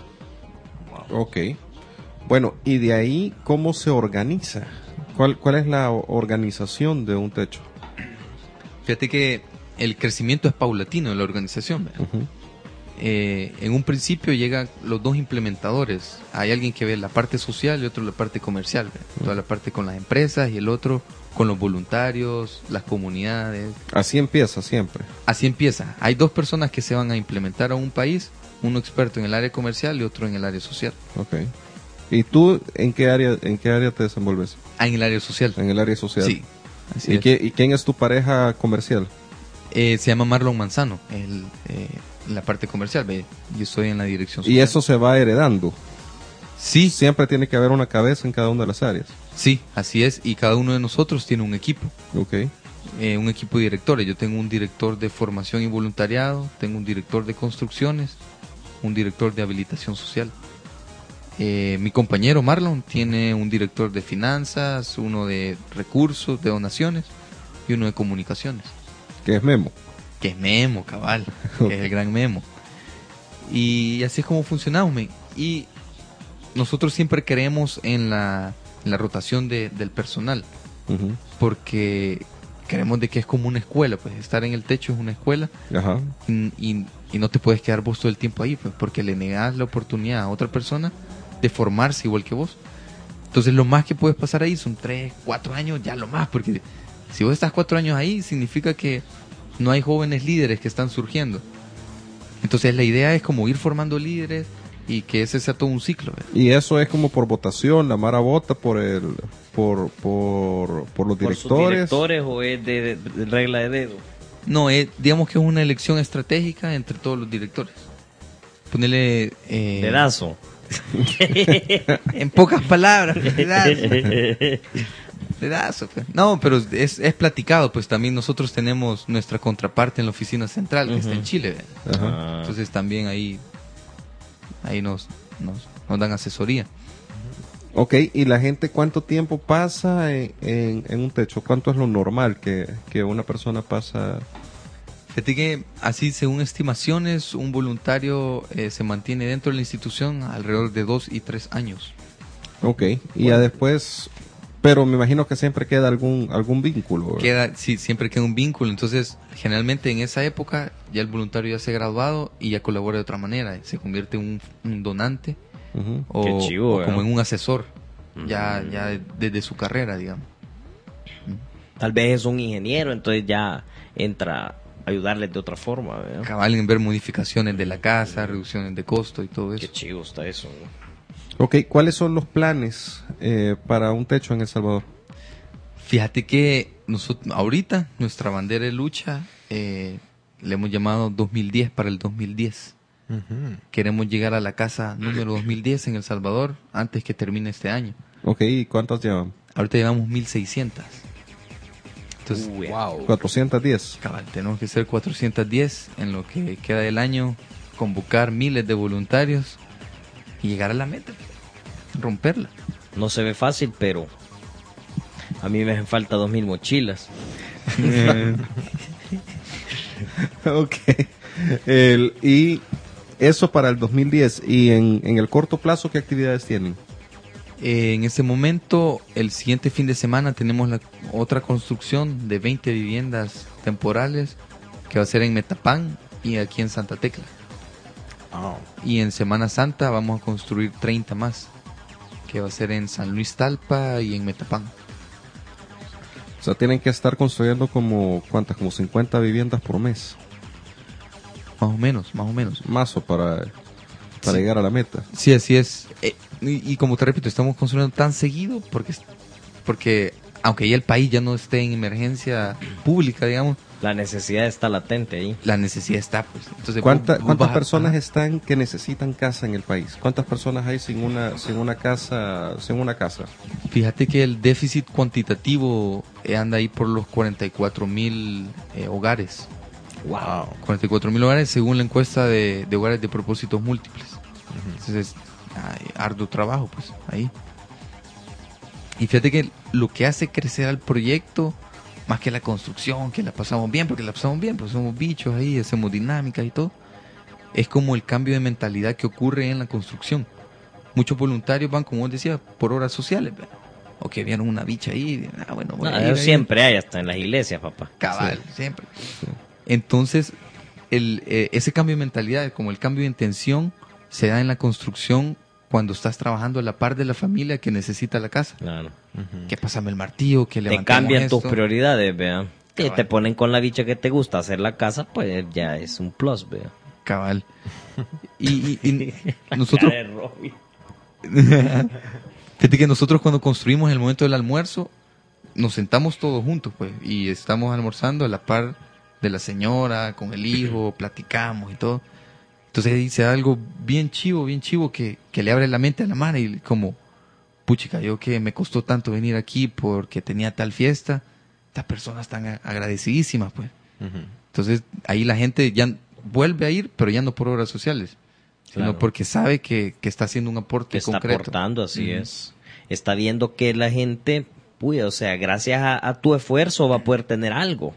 Ok. Bueno, y de ahí, ¿cómo se organiza? ¿Cuál, cuál es la o- organización de un techo? Fíjate que el crecimiento es paulatino en la organización. ¿verdad? Ujú. Eh, en un principio llegan los dos implementadores. Hay alguien que ve la parte social y otro la parte comercial. ¿verdad? Toda la parte con las empresas y el otro con los voluntarios, las comunidades. Así empieza siempre. Así empieza. Hay dos personas que se van a implementar a un país, uno experto en el área comercial y otro en el área social. Ok. ¿Y tú en qué área, en qué área te desenvuelves? Ah, en el área social. En el área social. Sí. Así ¿Y, es. qué- y quién es tu pareja comercial? Eh, se llama Marlon Manzano, el, eh, en la parte comercial. Ve, yo estoy en la dirección social. Y eso se va heredando. Sí, Siempre tiene que haber una cabeza en cada una de las áreas. sí, así es. Y cada uno de nosotros tiene un equipo, Ok. eh, un equipo de directores. Yo tengo un director de formación y voluntariado, tengo un director de construcciones, un director de habilitación social. Eh, mi compañero Marlon tiene un director de finanzas, uno de recursos, de donaciones y uno de comunicaciones. Que es Memo. Que es Memo, cabal, que es el gran Memo. Y así es como funcionamos, men. Y nosotros siempre creemos en la, en la rotación de, del personal, Ujú. porque creemos de que es como una escuela, pues estar en el techo es una escuela, Ajá. y, y- y no te puedes quedar vos todo el tiempo ahí, pues, porque le negas la oportunidad a otra persona de formarse igual que vos. Entonces lo más que puedes pasar ahí son tres, cuatro años, ya lo más, porque si vos estás cuatro años ahí, significa que no hay jóvenes líderes que están surgiendo. Entonces la idea es como ir formando líderes y que ese sea todo un ciclo. ¿verdad? Y eso es como por votación, la Mara vota por el, por, por, por los ¿Por sus directores. directores o es de, de- de regla de dedo? No, es, digamos que es una elección estratégica entre todos los directores. Ponerle... Eh, Dedazo. en pocas palabras, dedazo. Dedazo, pues. No, pero es, es platicado, pues también nosotros tenemos nuestra contraparte en la oficina central, que está en Ujú. Chile. ¿verdad? Ajá. Ah, Entonces también ahí, ahí nos, nos, nos dan asesoría. Ok, ¿y la gente cuánto tiempo pasa en, en, en un techo? ¿Cuánto es lo normal que, que una persona pasa? Fíjate que así, según estimaciones, un voluntario eh, se mantiene dentro de la institución alrededor de dos y tres años. Ok, y ya después, pero me imagino que siempre queda algún, algún vínculo. ¿verdad? Queda, sí, siempre queda un vínculo. Entonces, generalmente en esa época ya el voluntario ya se ha graduado y ya colabora de otra manera. Se convierte en un, un donante Ujú. o, Qué chivo, o como ¿verdad? en un asesor, ya, Mm. ya desde su carrera, digamos. Tal vez es un ingeniero, entonces ya entra a ayudarles de otra forma, ¿verdad? Cabal en ver modificaciones de la casa, reducciones de costo y todo eso. Qué chivo está eso, ¿no? Ok, ¿cuáles son los planes eh, para un techo en El Salvador? Fíjate que nosotros, ahorita nuestra bandera de lucha eh, le hemos llamado dos mil diez para el dos mil diez. Queremos llegar a la casa número dos mil diez en El Salvador antes que termine este año. Ok, ¿y cuántas llevan? Ahorita llevamos mil seiscientas. Entonces, Uy, cuatrocientos diez. cabal, tenemos que ser cuatrocientos diez en lo que queda del año, convocar miles de voluntarios y llegar a la meta, romperla. no se ve fácil, pero a mí me hacen falta dos mil mochilas. Ok. El, y eso para el dos mil diez. ¿Y en, en el corto plazo qué actividades tienen? Eh, en este momento, el siguiente fin de semana tenemos la otra construcción de veinte viviendas temporales que va a ser en Metapán y aquí en Santa Tecla. Oh. Y en Semana Santa vamos a construir treinta más, que va a ser en San Luis Talpa y en Metapán. O sea, tienen que estar construyendo como, ¿cuántas? Como cincuenta viviendas por mes. Más o menos, más o menos. Mazo para, para Sí. llegar a la meta. Sí, así es. Eh, y, y como te repito, estamos construyendo tan seguido porque, porque aunque ya el país ya no esté en emergencia pública, digamos, La necesidad está latente ahí. la necesidad está, pues. Entonces, ¿Cuánta- vos- vos ¿Cuántas vas a- personas ajá. están que necesitan casa en el país? ¿Cuántas personas hay sin una, sin una casa, sin una casa? Fíjate que el déficit cuantitativo eh, anda ahí por los cuarenta y cuatro mil eh, hogares. Wow. cuarenta y cuatro mil hogares según la encuesta de, de hogares de propósitos múltiples. Entonces, hay arduo trabajo, pues, ahí. Y fíjate que lo que hace crecer al proyecto, más que la construcción, que la pasamos bien, porque la pasamos bien, pues somos bichos ahí, hacemos dinámicas y todo, es como el cambio de mentalidad que ocurre en la construcción. Muchos voluntarios van, como vos decías, por horas sociales, ¿verdad? O que vieron una bicha ahí, ah, bueno, voy No, a ir eso ahí. siempre hay, hasta en las iglesias, papá. Cabal, siempre. Entonces, el, eh, ese cambio de mentalidad, como el cambio de intención, se da en la construcción cuando estás trabajando a la par de la familia que necesita la casa. Claro. Que pásame el martillo, que Te levantemos cambian esto. tus prioridades, vea. Y Cabal. te ponen con la bicha que te gusta hacer la casa, pues ya es un plus, vea. Cabal. Y, y- y nosotros, Cara de Robin. fíjate que nosotros cuando construimos el momento del almuerzo, nos sentamos todos juntos, pues, y estamos almorzando a la par de la señora, con el hijo, platicamos y todo. Entonces ahí se da algo bien chivo, bien chivo, que, que le abre la mente a la mano y como, puchica, yo que me costó tanto venir aquí porque tenía tal fiesta, estas personas están a- agradecidísimas, pues. Entonces ahí la gente ya vuelve a ir, pero ya no por obras sociales, sino Claro. porque sabe que, que está haciendo un aporte Que está concreto. aportando, así Ujú. es. Está viendo que la gente, puya, o sea, gracias a, a tu esfuerzo va a poder tener algo.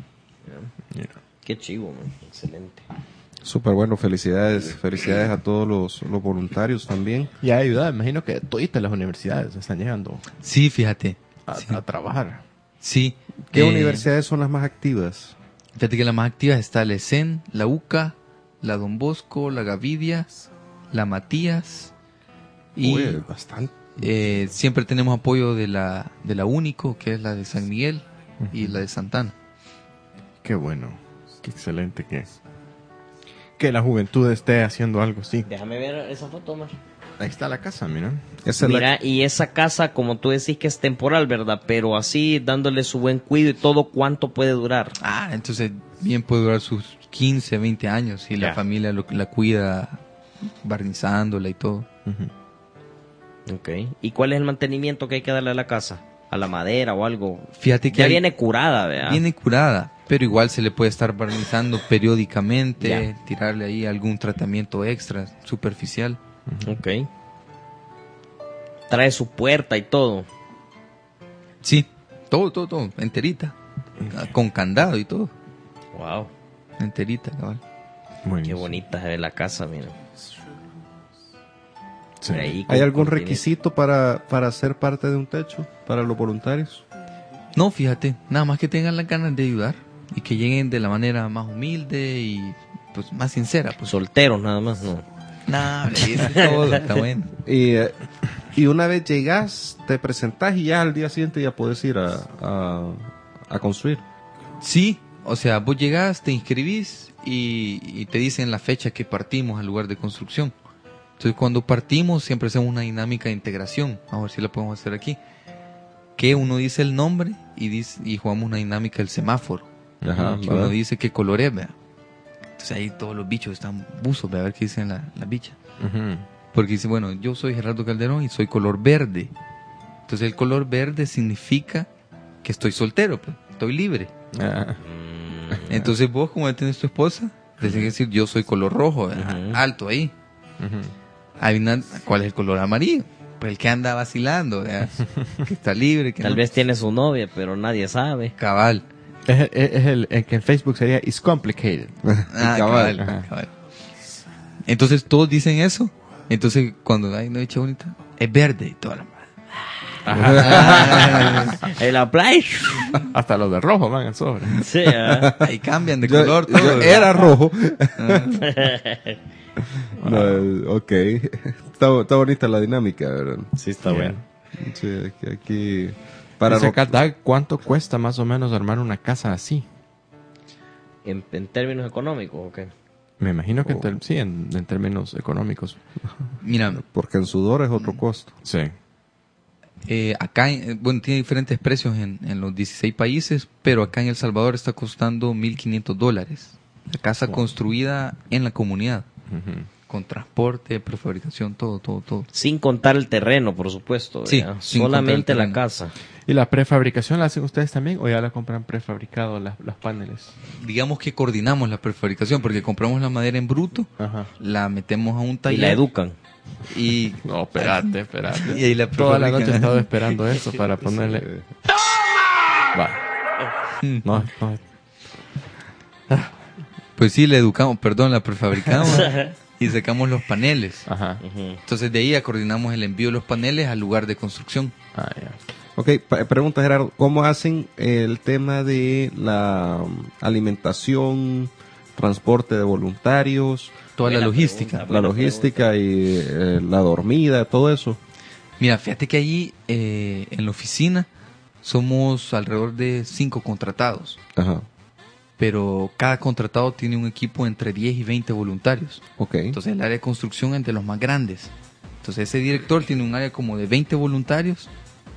Qué chivo, man. Excelente. Súper bueno, felicidades, felicidades a todos los, los voluntarios también. Y ha ayudado, imagino que toditas las universidades están llegando Sí, fíjate. a, Sí. a trabajar. Sí. ¿Qué Eh, universidades son las más activas? Fíjate que las más activas está la E S E N, la U C A, la Don Bosco, la Gavidia, la Matías. Y Uy, bastante. eh, siempre tenemos apoyo de la, de la Único, que es la de San Miguel, y la de Santana. Qué bueno, qué excelente que que la juventud esté haciendo algo así. Déjame ver esa foto, man. Ahí está la casa, mira. Esa es la- Mira, y esa casa, como tú decís que es temporal, ¿verdad? Pero así, dándole su buen cuidado y todo, ¿cuánto puede durar? Ah, entonces bien puede durar sus quince, veinte años y la Ya. familia lo, la cuida barnizándola y todo. Ok. ¿Y cuál es el mantenimiento que hay que darle a la casa? ¿A la madera o algo? Fíjate que Ya hay- viene curada, ¿verdad? viene curada, pero igual se le puede estar barnizando periódicamente, Ya. tirarle ahí algún tratamiento extra, superficial. Ok. Trae su puerta y todo. Sí, todo, todo, todo, enterita, con candado y todo, Wow. enterita, cabal. Qué Buenísimo. bonita se ve la casa, mira. Sí. Por ahí ¿Hay con algún cortinita. requisito para, para ser parte de un techo para los voluntarios? No, fíjate, nada más que tengan las ganas de ayudar y que lleguen de la manera más humilde y pues más sincera, pues. Solteros nada más, no. Nah, eso es todo, está bueno. Y, eh, y una vez llegas, te presentás y ya al día siguiente ya puedes ir a, a, a construir. Sí, o sea, vos llegás, te inscribís y, y te dicen la fecha que partimos al lugar de construcción. Entonces, cuando partimos, siempre hacemos una dinámica de integración. Vamos a ver si la podemos hacer aquí. Que uno dice el nombre y, dice, y jugamos una dinámica del semáforo. Ajá, Que ¿verdad? uno dice qué color es, vea. Entonces ahí todos los bichos están buzos, vea, a ver qué dicen la, la bicha. Ujú. Porque dice, bueno, yo soy Gerardo Calderón y soy color verde. Entonces el color verde significa que estoy soltero, pues, estoy libre. Ah, Entonces vos, como ya tienes tu esposa, tienes que decir, yo soy color rojo, ¿verdad? Ujú. Alto ahí. ujú. Adivina cuál es el color amarillo. Pues el que anda vacilando, ¿verdad? Que está libre. Que Tal no. vez tiene su novia, pero nadie sabe. Cabal. Es, es- es el, el que en Facebook sería It's Complicated. Ah, cabal. cabal, cabal. Entonces todos dicen eso. Entonces cuando hay una bicha bonita, es verde y toda la En la playa. Hasta los de rojo van al sobre. Sí, ¿ah? ahí cambian de Yo, color yo todo. era rojo. No, ok. Está, está bonita la dinámica, ¿verdad? Sí, está Yeah. bueno. Sí, aquí... aquí Para para acá, Dag, ¿cuánto cuesta más o menos armar una casa así? ¿En, en términos económicos o qué? Me imagino que Oh. en ter- sí, en, en términos económicos. Mira, Porque en sudor es otro costo. Sí. eh, acá, eh, bueno, tiene diferentes precios en, en los dieciséis países, pero acá en El Salvador está costando mil quinientos dólares. La casa construida en la comunidad, Ujú. con transporte, prefabricación, todo, todo, todo. Sin contar el terreno, por supuesto. Sí, ¿verdad? sin contar Solamente el la terreno. casa. ¿Y la prefabricación la hacen ustedes también o ya la compran prefabricado las, los paneles? Digamos que coordinamos la prefabricación porque compramos la madera en bruto, Ajá. la metemos a un Y taller la educan. y, No, espérate, espérate. y ahí la Toda la prefabrican. noche he estado esperando eso para ponerle... Va. No, no. Pues sí, la educamos, perdón, la prefabricamos y sacamos los paneles. Ajá. Ujú. Entonces de ahí ya coordinamos el envío de los paneles al lugar de construcción. Ah, ya. Ok, pa- pregunta Gerardo, ¿cómo hacen el tema de la um, alimentación, transporte de voluntarios, Toda Buena la logística. pregunta. la Buena logística y eh, la dormida, todo eso? Mira, fíjate que allí eh, en la oficina somos alrededor de cinco contratados, Ajá, pero cada contratado tiene un equipo entre diez y veinte voluntarios. ok. Entonces el área de construcción es de los más grandes. Entonces ese director tiene un área como de veinte voluntarios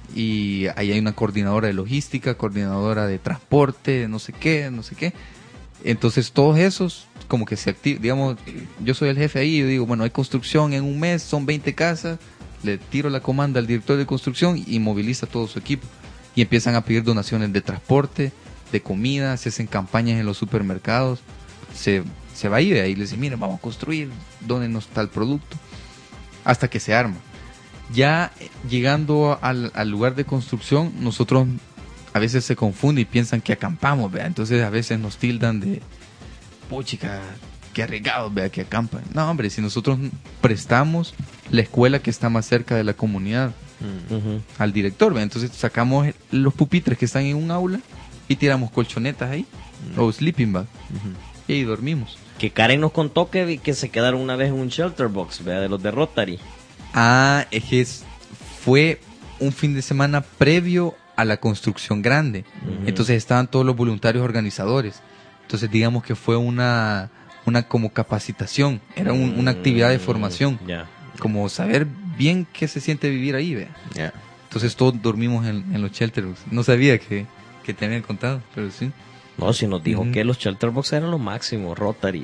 y ahí hay una coordinadora de logística, coordinadora de transporte, de no sé qué, no sé qué. Entonces todos esos como que se activan, digamos, yo soy el jefe ahí, yo digo, bueno, hay construcción en un mes, son veinte casas, le tiro la comanda al director de construcción y moviliza todo su equipo. Y empiezan a pedir donaciones de transporte, de comida, se hacen campañas en los supermercados, se, se va ahí, ahí les dice, miren, vamos a construir, dónenos tal producto, hasta que se arma. Ya eh, llegando al, al lugar de construcción, nosotros a veces se confunden y piensan que acampamos, ¿vea? Entonces a veces nos tildan de, puchica, qué arriesgados, ¿vea? Que acampan. No, hombre, si nosotros prestamos la escuela que está más cerca de la comunidad Ujú. al director, ¿vea? Entonces sacamos los pupitres que están en un aula y tiramos colchonetas ahí, o sleeping bag, y ahí dormimos. Que Karen nos contó que, que se quedaron una vez en un shelter box, ¿verdad? De los de Rotary. Ah, es que es- fue un fin de semana previo a la construcción grande. Ujú. Entonces estaban todos los voluntarios organizadores. Entonces digamos que fue una, una como capacitación, era un- una actividad de formación, Mm, Ya. como saber bien qué se siente vivir ahí, vea. Ya. Entonces todos dormimos en, en los shelters. No sabía que, que te habían contado, pero sí. No, si nos dijo Ujú. que los shelter box eran lo máximo, Rotary.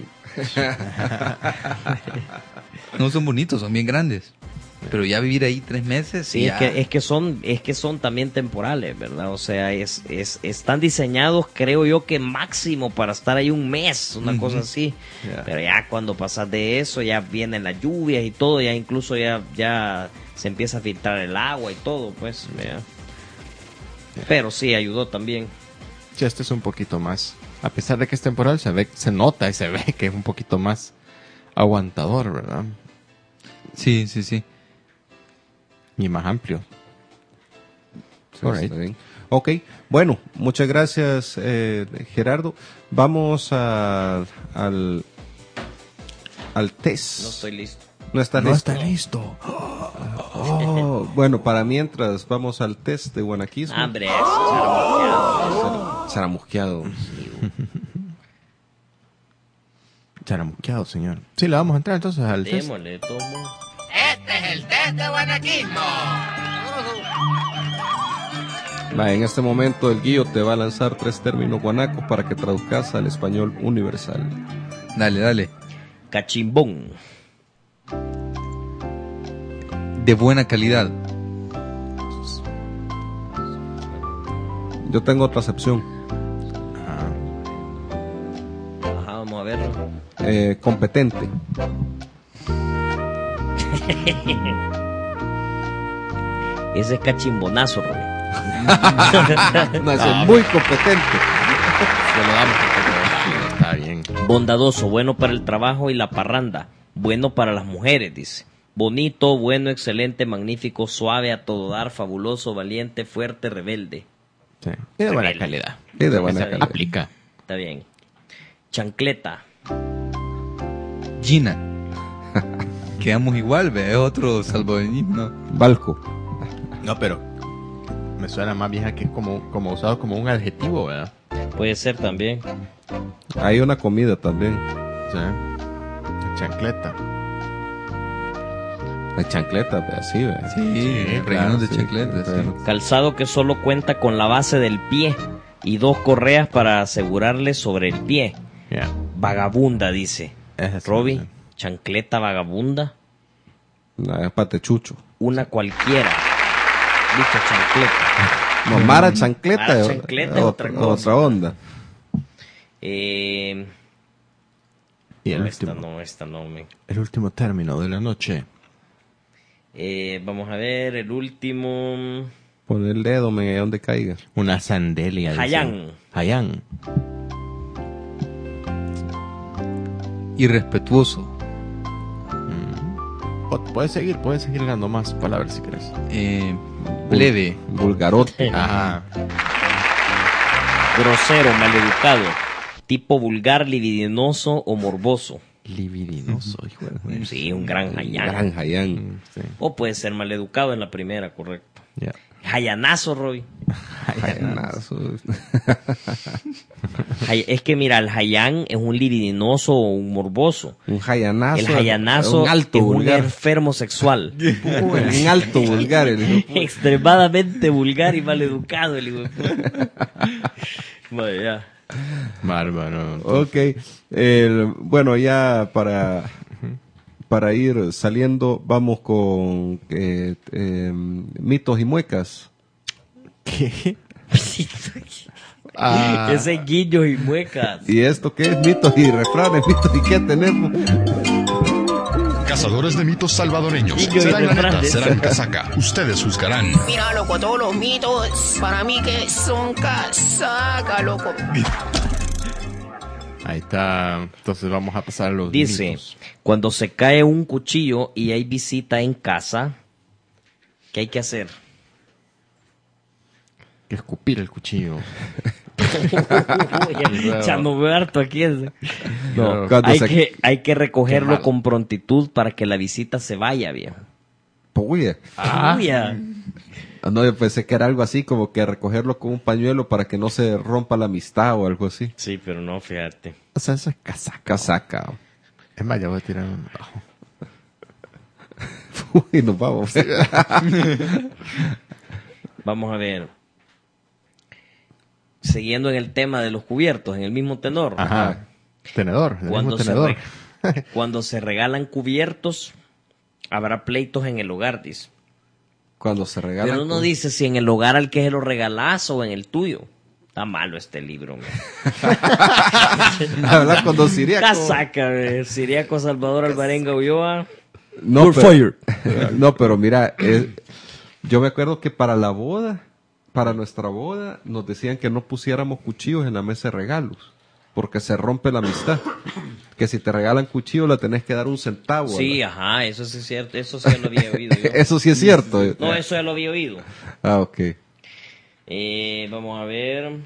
No son bonitos, son bien grandes. Pero ya vivir ahí tres meses, Sí, es ya- que, es que son, es que son también temporales, ¿verdad? O sea, es, es, están diseñados, creo yo, que máximo para estar ahí un mes, una Ujú. cosa así. Ya. Pero ya cuando pasas de eso, ya vienen las lluvias y todo, ya incluso ya, ya se empieza a filtrar el agua y todo, pues. ¿verdad? Pero sí, ayudó también. Sí, este es un poquito más. A pesar de que es temporal, se ve, se nota y se ve que es un poquito más aguantador, ¿verdad? Sí, sí, sí. Y más amplio. Sí, Alright. está bien. Ok, bueno, muchas gracias eh, Gerardo. Vamos a, al, al test. No estoy listo. No está No listo. está listo. Oh, bueno, para mientras vamos al test de guanaquismo. Hambre, eso, charamusqueado. Charamusqueado. Charamusqueado, señor. Sí, le vamos a entrar entonces al test. Démosle, todo el mundo. Va, en este momento el guío te va a lanzar tres términos guanacos para que traduzcas al español universal. Dale, dale. Cachimbón. De buena calidad. Yo tengo otra acepción. Ajá, vamos a verlo. Eh, competente. Ese es cachimbonazo, Rolly. No, eso es muy competente. Se lo damos. porque Está bien. Bondadoso, bueno para el trabajo y la parranda. Bueno para las mujeres, dice. Bonito, bueno, excelente, magnífico, suave, a todo dar, fabuloso, valiente, fuerte, rebelde. Sí. Y de buena Rebelde. calidad. Y de buena Está bien. calidad. Aplica. Está bien. Chancleta. Gina. quedamos igual, ve, es otro salvadoreñismo. Balco. No, pero me suena más vieja que es como, como usado como un adjetivo, ¿verdad? Puede ser también. Hay una comida también. Sí. Chancleta. La chancleta, ve, así, ve. Sí, Sí, rellenos claro, de sí, chancletas. pero- sí. Calzado que solo cuenta con la base del pie y dos correas para asegurarle sobre el pie. Ya. Vagabunda, dice. Ese es Robbie, el- chancleta vagabunda. No, es patechucho. Una cualquiera. Dicha chancleta. No, Mara chancleta. Mara es- chancleta es es otra cosa. otra onda. Eh, Y el no, esta último, no, esta no. Me... el último término de la noche. Eh, vamos a ver, el último. Pon el dedo, me ahí donde caiga. Una sandelia. dice. Hayán. Hayán. Irrespetuoso. O- Puedes seguir, puedes seguir dando más palabras si quieres. Eh, plebe. Vulgarote. Ajá. Grosero, maleducado. Tipo vulgar, libidinoso o morboso. Libidinoso, hijo de juez. Sí, un gran hayán. Gran Hayán. Sí. O puede ser maleducado en la primera, correcto. Ya. Hayanazo, Roy. Hayanazo. Hay- Es que mira, el hayán es un libidinoso o un morboso. Un Hayanazo. El hayanazo Un alto es un vulgar. enfermo sexual. Un alto vulgar. el hijo. Extremadamente vulgar y maleducado el hijo de puta. Vaya. Bárbaro. Ok. El- bueno, ya para, para ir saliendo, vamos con eh, eh, mitos y muecas. ¿Qué? Ah, Ese guiños y muecas. ¿Y esto qué es? Mitos y refranes. ¿Mitos y qué tenemos? Cazadores de mitos salvadoreños. Y yo ¿Serán y la neta? refranes. ¿Serán casaca? Ustedes juzgarán. Mira, loco, todos los mitos para mí que son casaca, loco. ahí está. Entonces vamos a pasar a los Dice, mitos. cuando se cae un cuchillo y hay visita en casa, ¿qué hay que hacer? Que escupir el cuchillo. Ya no veo harto aquí. ese. No, Cuando Hay se... que, hay que recogerlo Qué mal. con prontitud para que la visita se vaya, viejo. Puya. Uya. Ah, no, yo pensé que era algo así como que recogerlo con un pañuelo para que no se rompa la amistad o algo así. Sí, pero no, fíjate. O sea, eso es casaca. Casaca. Es más, ya voy a tirar un bajo. Uy, nos vamos. Vamos a ver. Siguiendo en el tema de los cubiertos, en el mismo tenor. Ajá. Tenedor. El Cuando mismo se, tenedor. re- cuando se regalan cubiertos, habrá pleitos en el hogar, dice. Cuando se regalan. Pero no con- dice si en el hogar al que se lo regalás o en el tuyo. Está malo este libro. Hablar con Don Siriaco. Casaca, ve. Siriaco Salvador Alvarenga Ulloa. No, pero, no, pero mira, eh, yo me acuerdo que para la boda, para nuestra boda, nos decían que no pusiéramos cuchillos en la mesa de regalos, porque se rompe la amistad. Que si te regalan cuchillo, le tenés que dar un centavo. Sí, ¿verdad? ajá, eso sí es cierto. Eso sí lo había oído yo. Eso sí es cierto. eh. No, eso ya lo había oído. Ah, ok. Eh, vamos a ver.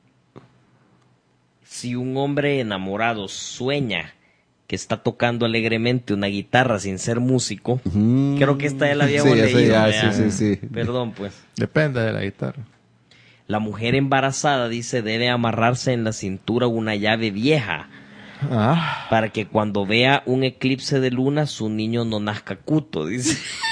Si un hombre enamorado sueña que está tocando alegremente una guitarra sin ser músico, Mm. creo que esta ya la habíamos Sí, esa leído. ya, ¿verdad? sí, sí, sí. Perdón, pues. Depende de la guitarra. La mujer embarazada, dice, debe amarrarse en la cintura una llave vieja Ah. para que cuando vea un eclipse de luna su niño no nazca cuto, dice.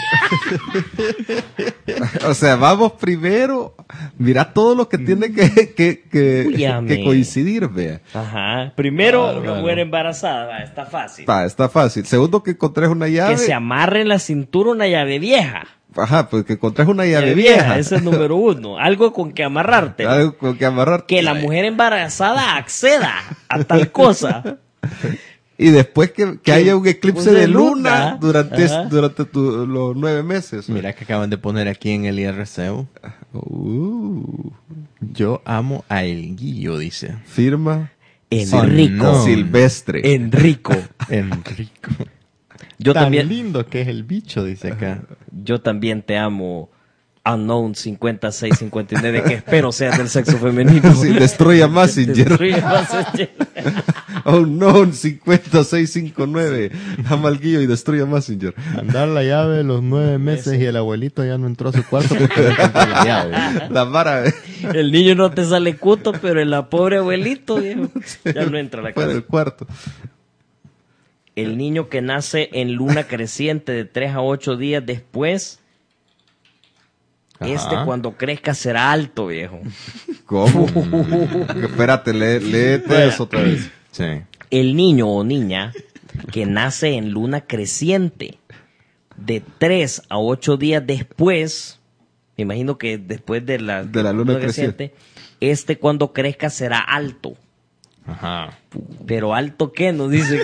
O sea, vamos primero. Mira todo lo que tiene que, que, que, Úyame. que coincidir, vea. Ajá. Primero, Claro, una claro. mujer embarazada, va, está fácil. Pa, está fácil. Segundo, que encontrés una llave. Que se amarre en la cintura una llave vieja. Ajá, pues que encontrés una llave, Llave vieja. ese es número uno. Algo con que amarrarte. Algo con que amarrar. Que la mujer embarazada acceda a tal cosa. Y después que, que haya un eclipse de de luna, luna. durante, Ajá. durante tu- los nueve meses. Mira que acaban de poner aquí en el I R C U. Uh, Yo amo a El Guillo, dice. firma Enrico. no. Silvestre. Enrico. Enrico. Yo Tan también, lindo que es el bicho, dice acá. yo también te amo. Unknown cincuenta y seis cincuenta y nueve, que espero seas del sexo femenino. Sí, destruya Messenger. Destruye Messenger. Unknown cincuenta seis cincuenta y nueve. Amalguillo y destruye a Messenger. Andar la llave los nueve meses y el abuelito ya no entró a su cuarto porque le quitó la llave. La vara. El niño no te sale cuto, pero el pobre abuelito, viejo, ya no entra a la Fuera casa. del cuarto. El niño que nace en luna creciente de tres a ocho días después, Ajá. este cuando crezca será alto, viejo. ¿Cómo? Espérate, lee, léete eso otra vez. Sí. El niño o niña que nace en luna creciente de tres a ocho días después, me imagino que después de la, De la luna creciente, este cuando crezca será alto. Ajá. Pero alto qué, nos dice.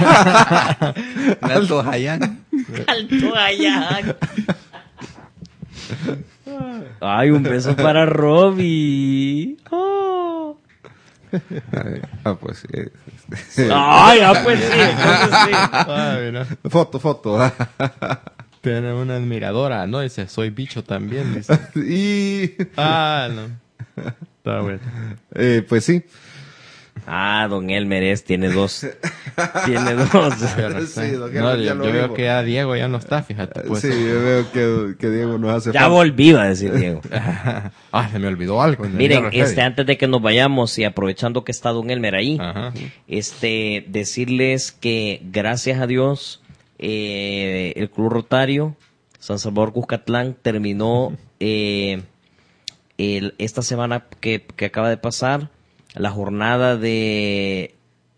Alto Hayán. Alto allá. Ay, un beso para Robbie. Oh. Ah, pues sí. Ay, ah, pues sí, entonces sí. Ay, mira. Foto, foto. Tiene una admiradora, ¿no? Dice, soy bicho también, dice. Y... Ah, no. Está bueno. Eh, pues sí. Ah, don Elmer es, tiene dos. Tiene dos. Sí, don No, Elmer ya yo, lo yo veo dijo. que ya Diego ya no está, fíjate. Pues. Sí, yo veo que, que Diego nos hace Ya falta. volví, va a decir Diego. Ah, se me olvidó algo. Miren, este, antes de que nos vayamos y aprovechando que está don Elmer ahí, Ajá. este, decirles que gracias a Dios, eh, el Club Rotario San Salvador Cuscatlán terminó eh, el, esta semana que, que acaba de pasar la jornada de,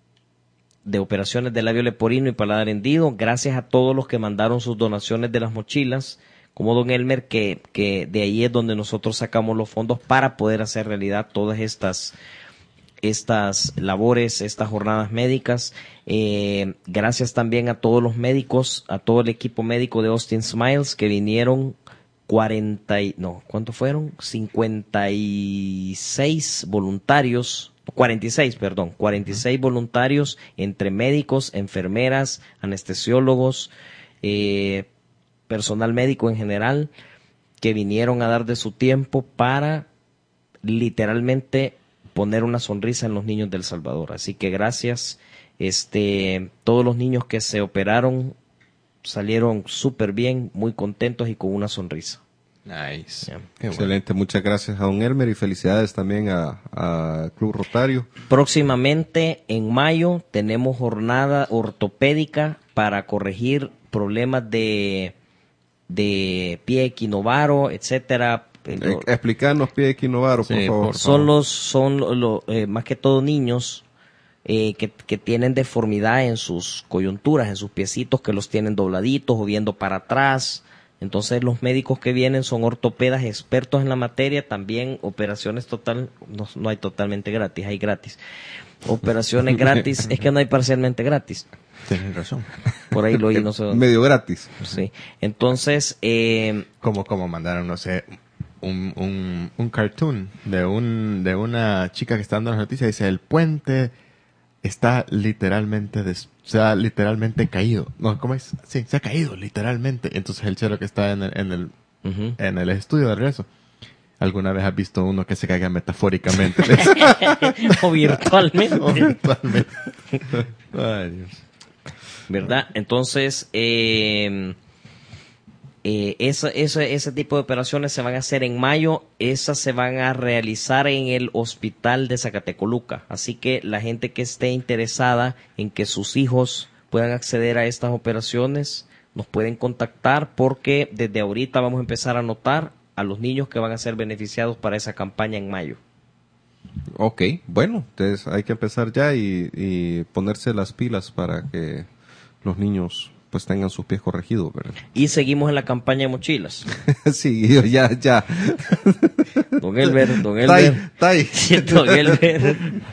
de operaciones de labio leporino y paladar hendido, gracias a todos los que mandaron sus donaciones de las mochilas, como don Elmer, que, que de ahí es donde nosotros sacamos los fondos para poder hacer realidad todas estas estas labores, estas jornadas médicas. Eh, gracias también a todos los médicos, a todo el equipo médico de Austin Smiles que vinieron cuarenta y, no, ¿cuántos fueron? cincuenta y seis voluntarios, cuarenta y seis, perdón, cuarenta y seis voluntarios entre médicos, enfermeras, anestesiólogos, eh, personal médico en general, que vinieron a dar de su tiempo para literalmente poner una sonrisa en los niños de El Salvador. Así que gracias. Este, todos los niños que se operaron salieron súper bien, muy contentos y con una sonrisa. Nice. Yeah. Qué bueno. Excelente, muchas gracias a don Elmer y felicidades también a, a Club Rotario. Próximamente, en mayo, tenemos jornada ortopédica para corregir problemas de, de pie equinovaro, etcétera. Eh, explicarnos, Pie Equinovaro, por Sí, favor. por Son los, son lo- lo, eh, más que todo niños eh, que, que tienen deformidad en sus coyunturas, en sus piecitos, que los tienen dobladitos o viendo para atrás. Entonces los médicos que vienen son ortopedas expertos en la materia, también operaciones total, no, no hay totalmente gratis, hay gratis. Operaciones gratis, es que no hay parcialmente gratis. Tienes razón. Por ahí lo oí, no sé dónde. Medio gratis. Sí. Entonces, eh, Como, como mandaron, no sé, un, un, un cartoon de un de una chica que está dando las noticias. Dice, el puente está literalmente, des, se ha literalmente caído. No, ¿cómo es? Sí, se ha caído literalmente. Entonces el chero que está en el, en el, ujú. en el estudio de regreso. ¿Alguna vez has visto uno que se caiga metafóricamente? o virtualmente. O virtualmente. Ay, Dios. ¿Verdad? Entonces, eh, eh, eso, eso, ese tipo de operaciones se van a hacer en mayo. Esas se van a realizar en el hospital de Zacatecoluca. Así que la gente que esté interesada en que sus hijos puedan acceder a estas operaciones, nos pueden contactar porque desde ahorita vamos a empezar a anotar a los niños que van a ser beneficiados para esa campaña en mayo. Ok, bueno, entonces hay que empezar ya y, y ponerse las pilas para que los niños pues tengan sus pies corregidos, ¿verdad? Y seguimos en la campaña de mochilas. Sí, yo ya, ya. Don Elber, don Tai, Elber. Tai. Don Elber.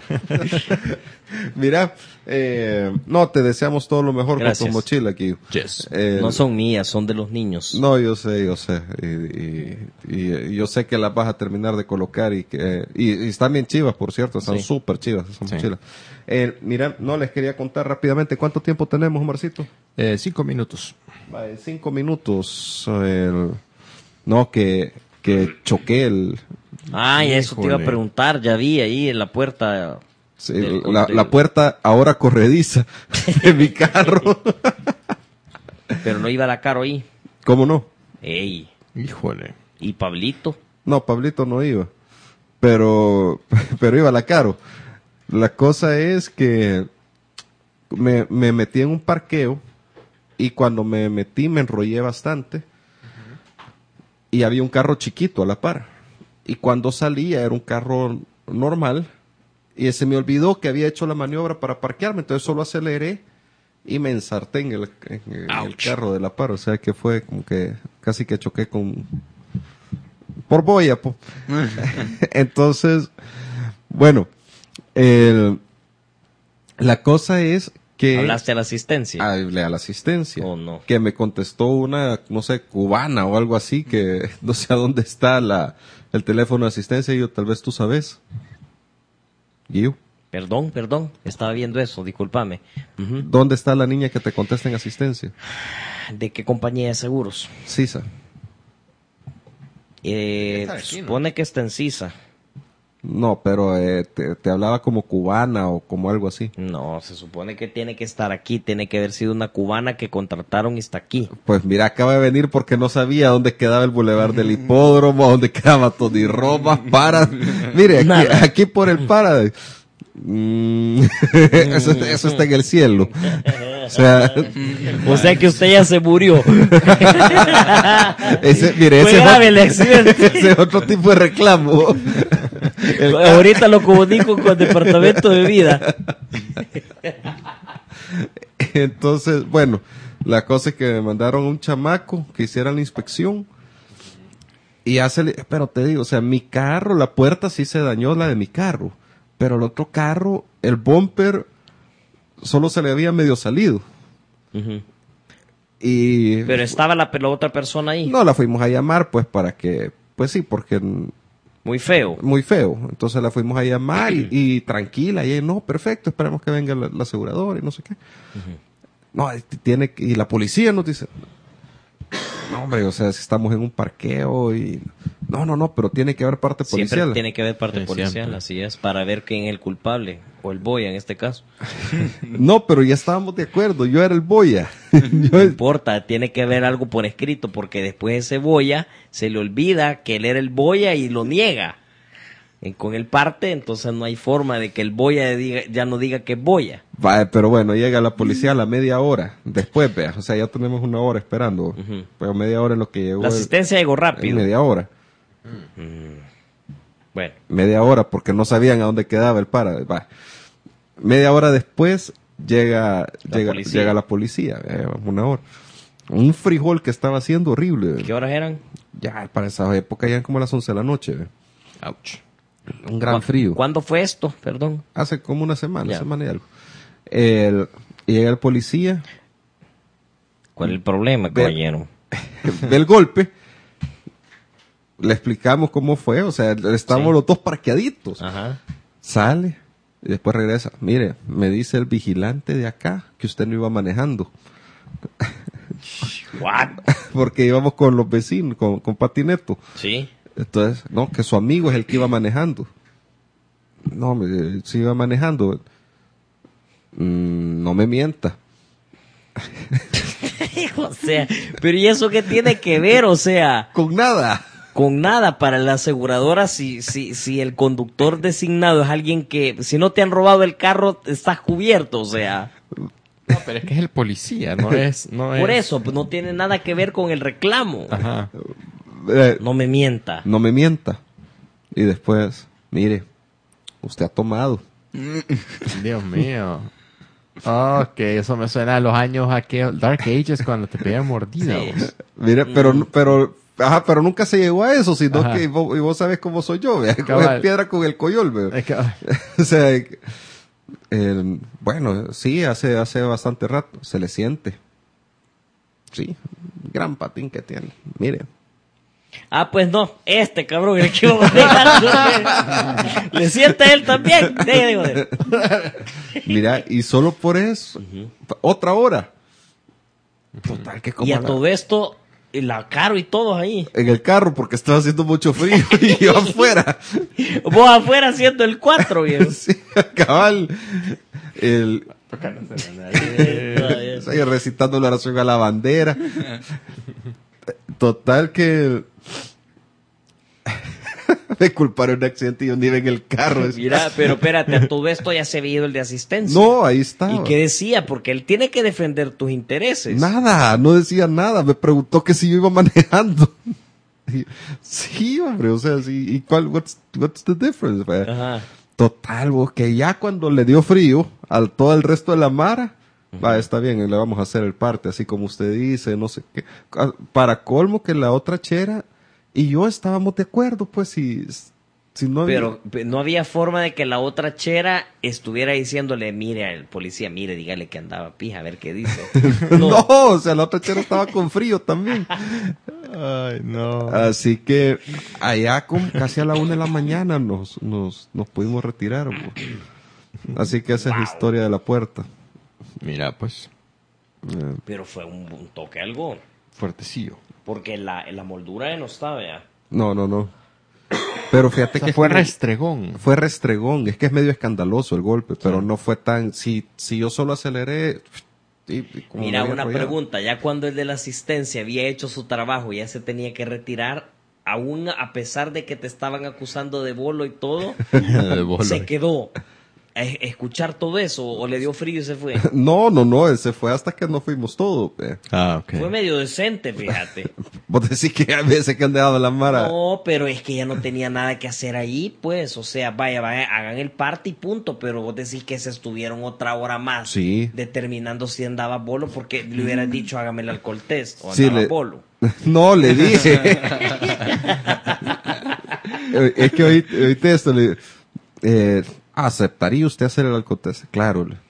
Mira, eh, no, te deseamos todo lo mejor Gracias. con tu mochila aquí. Yes. Eh, No son mías, son de los niños. No, yo sé, yo sé. Y, y- y- y yo sé que las vas a terminar de colocar y que y, y están bien chivas, por cierto, están Sí. súper chivas esas Sí. mochilas. Eh, mira, no les quería contar rápidamente cuánto tiempo tenemos, Marcito. Eh, cinco minutos. Vale, cinco minutos. El- no, que, que choqué el... Ay, eso te iba a Híjole. preguntar, ya vi ahí en la puerta Sí, Del- la, del- la puerta ahora corrediza de mi carro. Pero no iba la Caro ahí. ¿Cómo no? Ey. Híjole. ¿Y Pablito? No, Pablito no iba. Pero, pero iba la Caro. La cosa es que me, me metí en un parqueo y cuando me metí me enrollé bastante y había un carro chiquito a la par. Y cuando salía era un carro normal y se me olvidó que había hecho la maniobra para parquearme, entonces solo aceleré y me ensarté en el, en el- en el carro de la par. O sea que fue como que casi que choqué con... por boya, po. Entonces, bueno, el- la cosa es que... ¿Hablaste a la asistencia? Hablé a la asistencia. Oh, no. Que me contestó una, no sé, cubana o algo así, que no sé a dónde está la, el teléfono de asistencia. Y yo, tal vez tú sabes. Guiu, Perdón, perdón. Estaba viendo eso, discúlpame. Ujú. ¿dónde está la niña que te contesta en asistencia? ¿De qué compañía de seguros? Sisa. Eh, Está aquí, ¿no? supone que está en Sisa. No, pero eh, te, te hablaba como cubana o como algo así. No, se supone que tiene que estar aquí. Tiene que haber sido una cubana que contrataron y está aquí. Pues mira, acaba de venir porque no sabía dónde quedaba el bulevar del hipódromo, dónde quedaba Tony Roma, para. Mire, aquí, Nada. aquí por el Paradise. Mm, eso, eso está en el cielo. O sea, O sea que usted ya se murió. ese, mire, Fue ese, grave es el otro, accidente. ese es otro tipo de reclamo. El ca- Ahorita lo comunico con el departamento de vida. Entonces, bueno, la cosa es que me mandaron a un chamaco que hiciera la inspección. Y hace, pero te digo, o sea, mi carro, la puerta sí se dañó, la de mi carro. Pero el otro carro, el bumper, solo se le había medio salido. Ujú. Y Pero estaba la, la otra persona ahí. no la fuimos a llamar, pues, para que, pues sí, porque Muy feo. muy feo. Entonces la fuimos a llamar y, y tranquila. Y ella, no, perfecto, esperemos que venga la, la aseguradora y no sé qué. No, este tiene que- y la policía nos dice, no, hombre, o sea, si estamos en un parqueo y... No, no, no, pero tiene que haber parte Siempre policial. tiene que haber parte Sí, policial, siempre. así es, para ver quién es el culpable. O el boya en este caso. No, pero ya estábamos de acuerdo, yo era el boya. No Yo- importa, tiene que haber algo por escrito, porque después ese boya se le olvida que él era el boya y lo niega. Y con el parte, entonces no hay forma de que el boya diga, ya no diga que es boya. Vale, pero bueno, llega la policía a la media hora. Después, vea, o sea, ya tenemos una hora esperando. Ujú. Pero media hora es lo que llegó. La el- asistencia llegó en rápido. media hora. Bueno, Media hora, porque no sabían a dónde quedaba el para. Va. Media hora después llega, La llega, policía. llega la policía. eh, una hora. Un frijol que estaba haciendo horrible. ¿qué horas eran? Ya, para esa época ya eran como las once de la noche. ve. Ouch. Un gran ¿Cu- frío. ¿Cuándo fue esto? Perdón. Hace como una semana, Ya. semana y algo. El, y llega el policía, ¿Cuál es el problema, Ve- caballero? ve el golpe, le explicamos cómo fue, o sea, estábamos Sí. los dos parqueaditos. Ajá. Sale y después regresa. Mire, me dice el vigilante de acá que usted no iba manejando. What? Porque íbamos con los vecinos, con, con patineto. Sí. Entonces, no, que su amigo es el que iba manejando. No, me, si iba manejando. Mm, no me mienta. O sea, pero ¿y eso qué tiene que ver? O sea, Con nada. con nada para la aseguradora si, si, si el conductor designado es alguien que, si no te han robado el carro, estás cubierto, o sea. No, pero es que es el policía, no es... No Por es... eso, pues no tiene nada que ver con el reclamo. Ajá. Eh, No me mienta. no me mienta. Y después, mire, usted ha tomado. Dios mío. Ok, eso me suena a los años aquellos Dark Ages cuando te pegan mordida. Sí. vos. Mire, pero, pero, ajá, pero nunca se llegó a eso, sino Ajá. que vos, y vos sabes cómo soy yo, vea, Cabal. coger piedra con el coyol, vea. Es que, ay, O sea, eh, bueno, sí, hace, hace bastante rato, se le siente. Sí, gran patín que tiene. Mire, Ah, pues no, este cabrón, el que iba manejando. Le siente a él también. Deje de joder. mira, y solo por eso, otra hora. Total, que como Y a la- todo esto, Y la Caro y todos ahí. En el carro porque estaba haciendo mucho frío y yo afuera. Vos afuera haciendo el cuatro, viejo. Sí, cabal. El, Todavía. ahí recitando la oración a la bandera. Total que me culparon de un accidente y yo ni en el carro. Mira, pero espérate, a todo esto ya se había ido el de asistencia. No, ahí estaba. ¿Y qué decía? Porque él tiene que defender tus intereses. Nada, no decía nada. Me preguntó que si yo iba manejando. Y, sí, hombre, o sea, sí. ¿Y cuál? What's, what's the difference? Pues? Ajá. Total, vos, que ya cuando le dio frío al todo el resto de la mara, va, está bien, le vamos a hacer el parte, así como usted dice, no sé qué. Para colmo que la otra chera y yo estábamos de acuerdo, pues, si, si no había... Pero pe- no había forma de que la otra chera estuviera diciéndole, mire al policía, mire, dígale que andaba pija, a ver qué dice. No, o sea, la otra chera estaba con frío también. Ay, no. Así que allá como casi a la una de la mañana nos, nos, nos pudimos retirar. Pues. Así que esa es la historia de la puerta. Mira, pues, Eh, Pero fue un, un toque algo, fuertecillo. porque la, la moldura no estaba ya. no, no, no. Pero fíjate O sea, que fue como- restregón. fue restregón. Es que es medio escandaloso el golpe, pero no fue tan... Si, si yo solo aceleré... y- y como Mira, me había una arrollado. pregunta, ya cuando el de la asistencia había hecho su trabajo, ya se tenía que retirar, aún a pesar de que te estaban acusando de bolo y todo, De bolo. se quedó a es- escuchar todo eso, o le dio frío y se fue. No, no, no, ese fue hasta que nos fuimos todos. pe. Ah, ok. Fue medio decente, fíjate. Vos decís que a veces que han dejado la mara. No, pero es que ya no tenía nada que hacer ahí, pues, o sea, vaya, vaya, hagan el parte y punto, pero vos decís que se estuvieron otra hora más Sí. determinando si andaba bolo, porque le hubieras dicho hágame el alcohol test, o Sí, andaba le- bolo. No, le dije. Es que oíste, oíste esto. Le, eh, ¿aceptaría usted hacer el alcotest? Claro. le-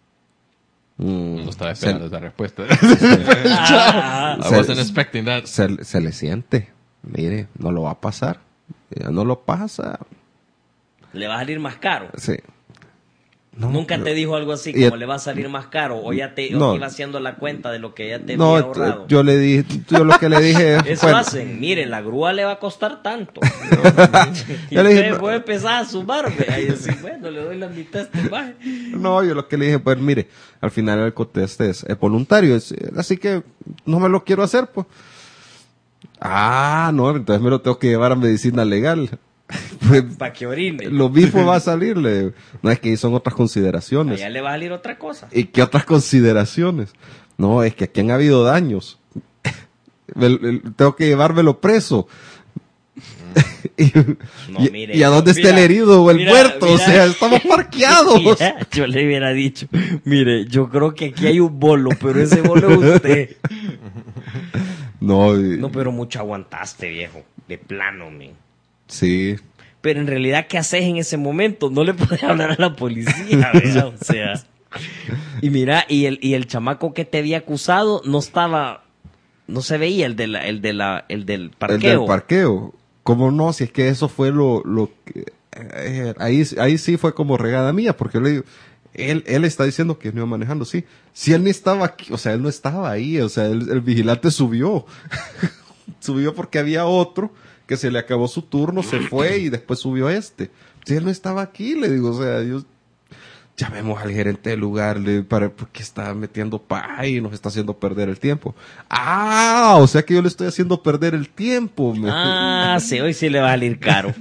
Mm, No estaba se, esperando esa respuesta. Ah, I Se- wasn't expecting that. se- se le siente. Mire, no lo va a pasar. Ya no lo pasa. le va a salir más caro. Sí. No, Nunca no. te dijo algo así, Y- como le va a salir más caro, o ya te o No. te iba haciendo la cuenta de lo que ya te No, había ahorrado. yo le dije, yo lo que le dije Eso bueno, hacen, miren, la grúa le va a costar tanto. y Yo le dije, usted no. puede empezar a sumarme. Ahí decir, bueno, le doy la mitad de este baje. no, yo lo que le dije, pues mire, al final el alcotest es, es voluntario, es- así que no me lo quiero hacer, pues. Ah, no, entonces me lo tengo que llevar a medicina legal. Pues, Para que orine. lo mismo va a salirle. No, es que son otras consideraciones. Allá le va a salir otra cosa. ¿Y qué otras consideraciones? No, es que aquí han habido daños. Me- me- tengo que llevármelo preso. y, No, y- mire, ¿y a dónde está mira, el herido o el mira, muerto? O mira. sea, estamos parqueados. Mira, yo le hubiera dicho, mire, yo creo que aquí hay un bolo, pero ese bolo es usted. No, y- No, pero mucho aguantaste, viejo. De plano, men. sí. Pero en realidad, ¿qué haces en ese momento? No le puedes hablar a la policía, ¿verdad? O sea. Y mira, y el, y el chamaco que te había acusado no estaba, no se veía el de la, el de la, el del parqueo. El del parqueo. ¿Cómo no? Si es que eso fue lo, lo que... eh, ahí, ahí sí fue como regada mía, porque yo le digo, él, él está diciendo que no iba manejando, sí. Si él ni estaba aquí, o sea, él no estaba ahí, o sea, el, el vigilante subió. Subió porque había otro que se le acabó su turno, se fue y después subió este. Si él no estaba aquí, le digo, o sea, yo... Llamemos al gerente del lugar le, para, porque está metiendo pa y nos está haciendo perder el tiempo. Ah, o sea que yo le estoy haciendo perder el tiempo. me- Ah, sí, hoy sí le va a salir caro.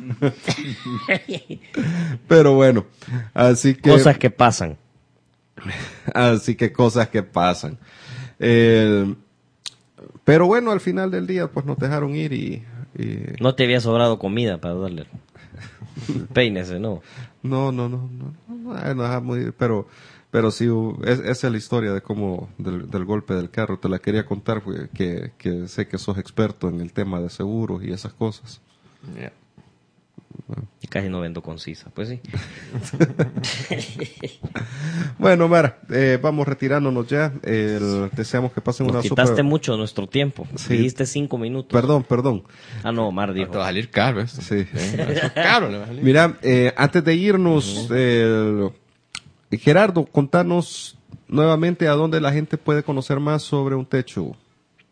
Pero bueno, así que, Cosas que pasan. así que cosas que pasan. Eh, pero bueno, al final del día, pues nos dejaron ir y, y- No te había sobrado comida para darle. Peínese, ¿no? no, no, no, no, no, ay, nos dejamos ir, pero, pero sí, hu- es- esa es la historia de cómo, del, del golpe del carro. Te la quería contar, porque que, que sé que sos experto en el tema de seguros y esas cosas. Yeah. Y casi no vendo concisa, pues sí. Bueno, Mara, eh, vamos retirándonos ya. El- deseamos que pasen Nos una quitaste super... mucho de nuestro tiempo. Sí. Dijiste cinco minutos. Perdón, perdón. Ah, no, Mar Te dijo. va a salir caro eso. Sí. Eso es caro le va a salir. Mira, eh, antes de irnos, eh, Gerardo, contanos nuevamente a dónde la gente puede conocer más sobre Un Techo.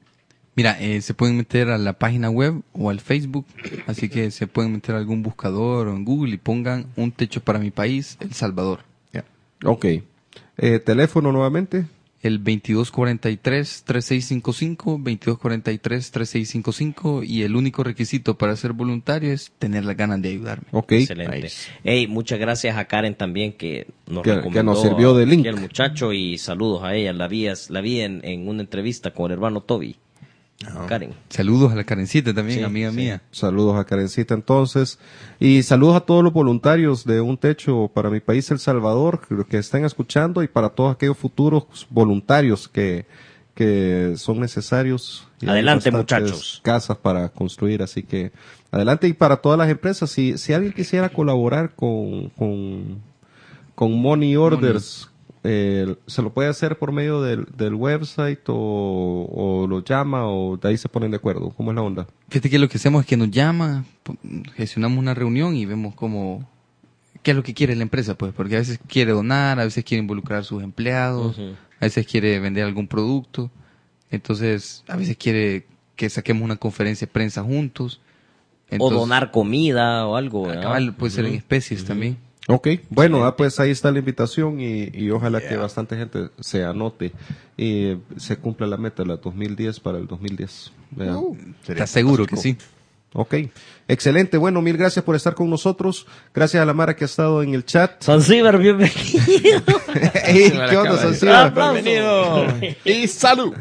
Mira, eh, se pueden meter a la página web o al Facebook, así que se pueden meter a algún buscador o en Google y pongan Un Techo para mi País, El Salvador. Yeah. Ok. Eh, teléfono nuevamente. El veintidós cuarenta y tres, treinta y seis cincuenta y cinco, veintidós cuarenta y tres, treinta y seis cincuenta y cinco, y el único requisito para ser voluntario es tener las ganas de ayudarme. Ok. Excelente. Nice. Hey, muchas gracias a Karen también que nos Que- recomendó que nos sirvió de link. aquí al muchacho, y saludos a ella. La vi, la vi en, en una entrevista con el hermano Toby. Karen. Saludos a la Karencita también, Sí, amiga sí. mía. Saludos a Karencita entonces. Y saludos a todos los voluntarios de Un Techo para mi país, El Salvador, que, que están escuchando, y para todos aquellos futuros voluntarios que, que son necesarios. Y hay Adelante, bastantes muchachos. Casas para construir, así que adelante. Y para todas las empresas, si, si alguien quisiera colaborar con, con, con Money Orders, eh, se lo puede hacer por medio del, del website o, o lo llama o de ahí se ponen de acuerdo. ¿Cómo es la onda? Fíjate que lo que hacemos es que nos llama, po- gestionamos una reunión y vemos cómo, qué es lo que quiere la empresa, pues, porque a veces quiere donar, a veces quiere involucrar a sus empleados, Ujú. a veces quiere vender algún producto, entonces a veces quiere que saquemos una conferencia de prensa juntos. O Entonces, donar comida o algo. ¿verdad? cabal, puede ser en especies también. Ok, bueno, ah, pues ahí está la invitación y, y ojalá que bastante gente se anote y se cumpla la meta de la dos mil diez para el dos mil diez. ¿verdad? ¿Estás seguro que sí? Ok, excelente. Bueno, mil gracias por estar con nosotros. Gracias a la Mara que ha estado en el chat. Zanzíbar, bienvenido. Ey, ¿qué onda, Zanzíbar? Bienvenido. Y salud.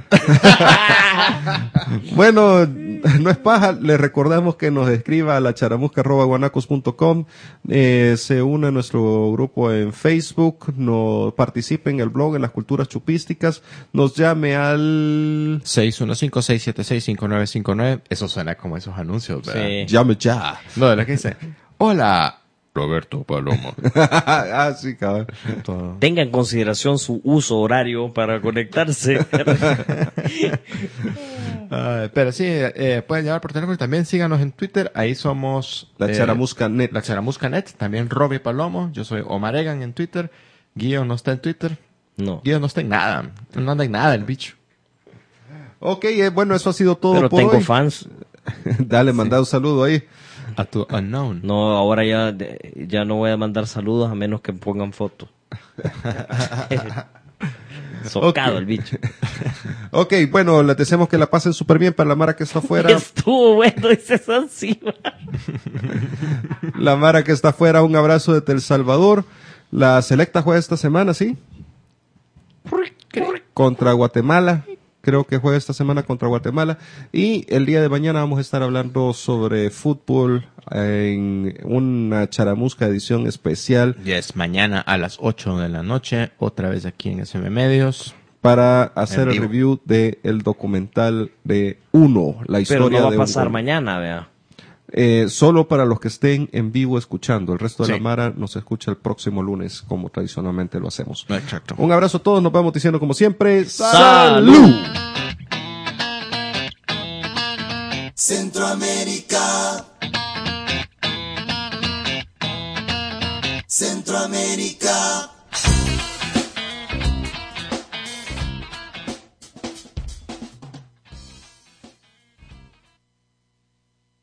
Bueno, no es paja, le recordamos que nos escriba a la charamusca arroba guanacos punto com, eh, se une a nuestro grupo en Facebook, no participe en el blog, en las culturas chupísticas, nos llame al... seis uno cinco, seis siete seis, cinco nueve cinco nueve. Eso suena como esos anuncios, ¿verdad? Sí. Llame ya. No, de la que dice, hola, Roberto Palomo. Ah, sí, cabrón. Tenga en consideración su uso horario para conectarse. Ah, pero sí, eh, pueden llamar por teléfono y también síganos en Twitter. Ahí somos La eh, Charamusca Net. La Charamusca Net. También Robbie Palomo. Yo soy Omar Egan en Twitter. Guido no está en Twitter. No. Guido no está en nada. No anda en nada el bicho. Ok, eh, bueno, eso ha sido todo Pero por tengo hoy. fans. Dale, manda un saludo ahí. A tu unknown. No, ahora ya, ya no voy a mandar saludos a menos que pongan fotos. Socado Ok. el bicho. Ok, bueno, les deseamos que la pasen súper bien para la Mara que está afuera. Estuvo bueno ese Zanzíbar. La Mara que está afuera, un abrazo desde El Salvador. La Selecta juega esta semana, ¿sí? Contra Guatemala. Creo que juega esta semana contra Guatemala. Y el día de mañana vamos a estar hablando sobre fútbol en una charamusca edición especial Yes, mañana a las ocho de la noche. Otra vez aquí en S M Medios. para hacer En el vivo. review de el documental de Uno, la historia Pero no va de a un pasar gol. mañana, vea. Eh, solo para los que estén en vivo escuchando. El resto de Sí. la Mara nos escucha el próximo lunes, como tradicionalmente lo hacemos. Exacto. Un abrazo a todos, nos vamos diciendo como siempre. ¡Salud! Centroamérica. Centroamérica.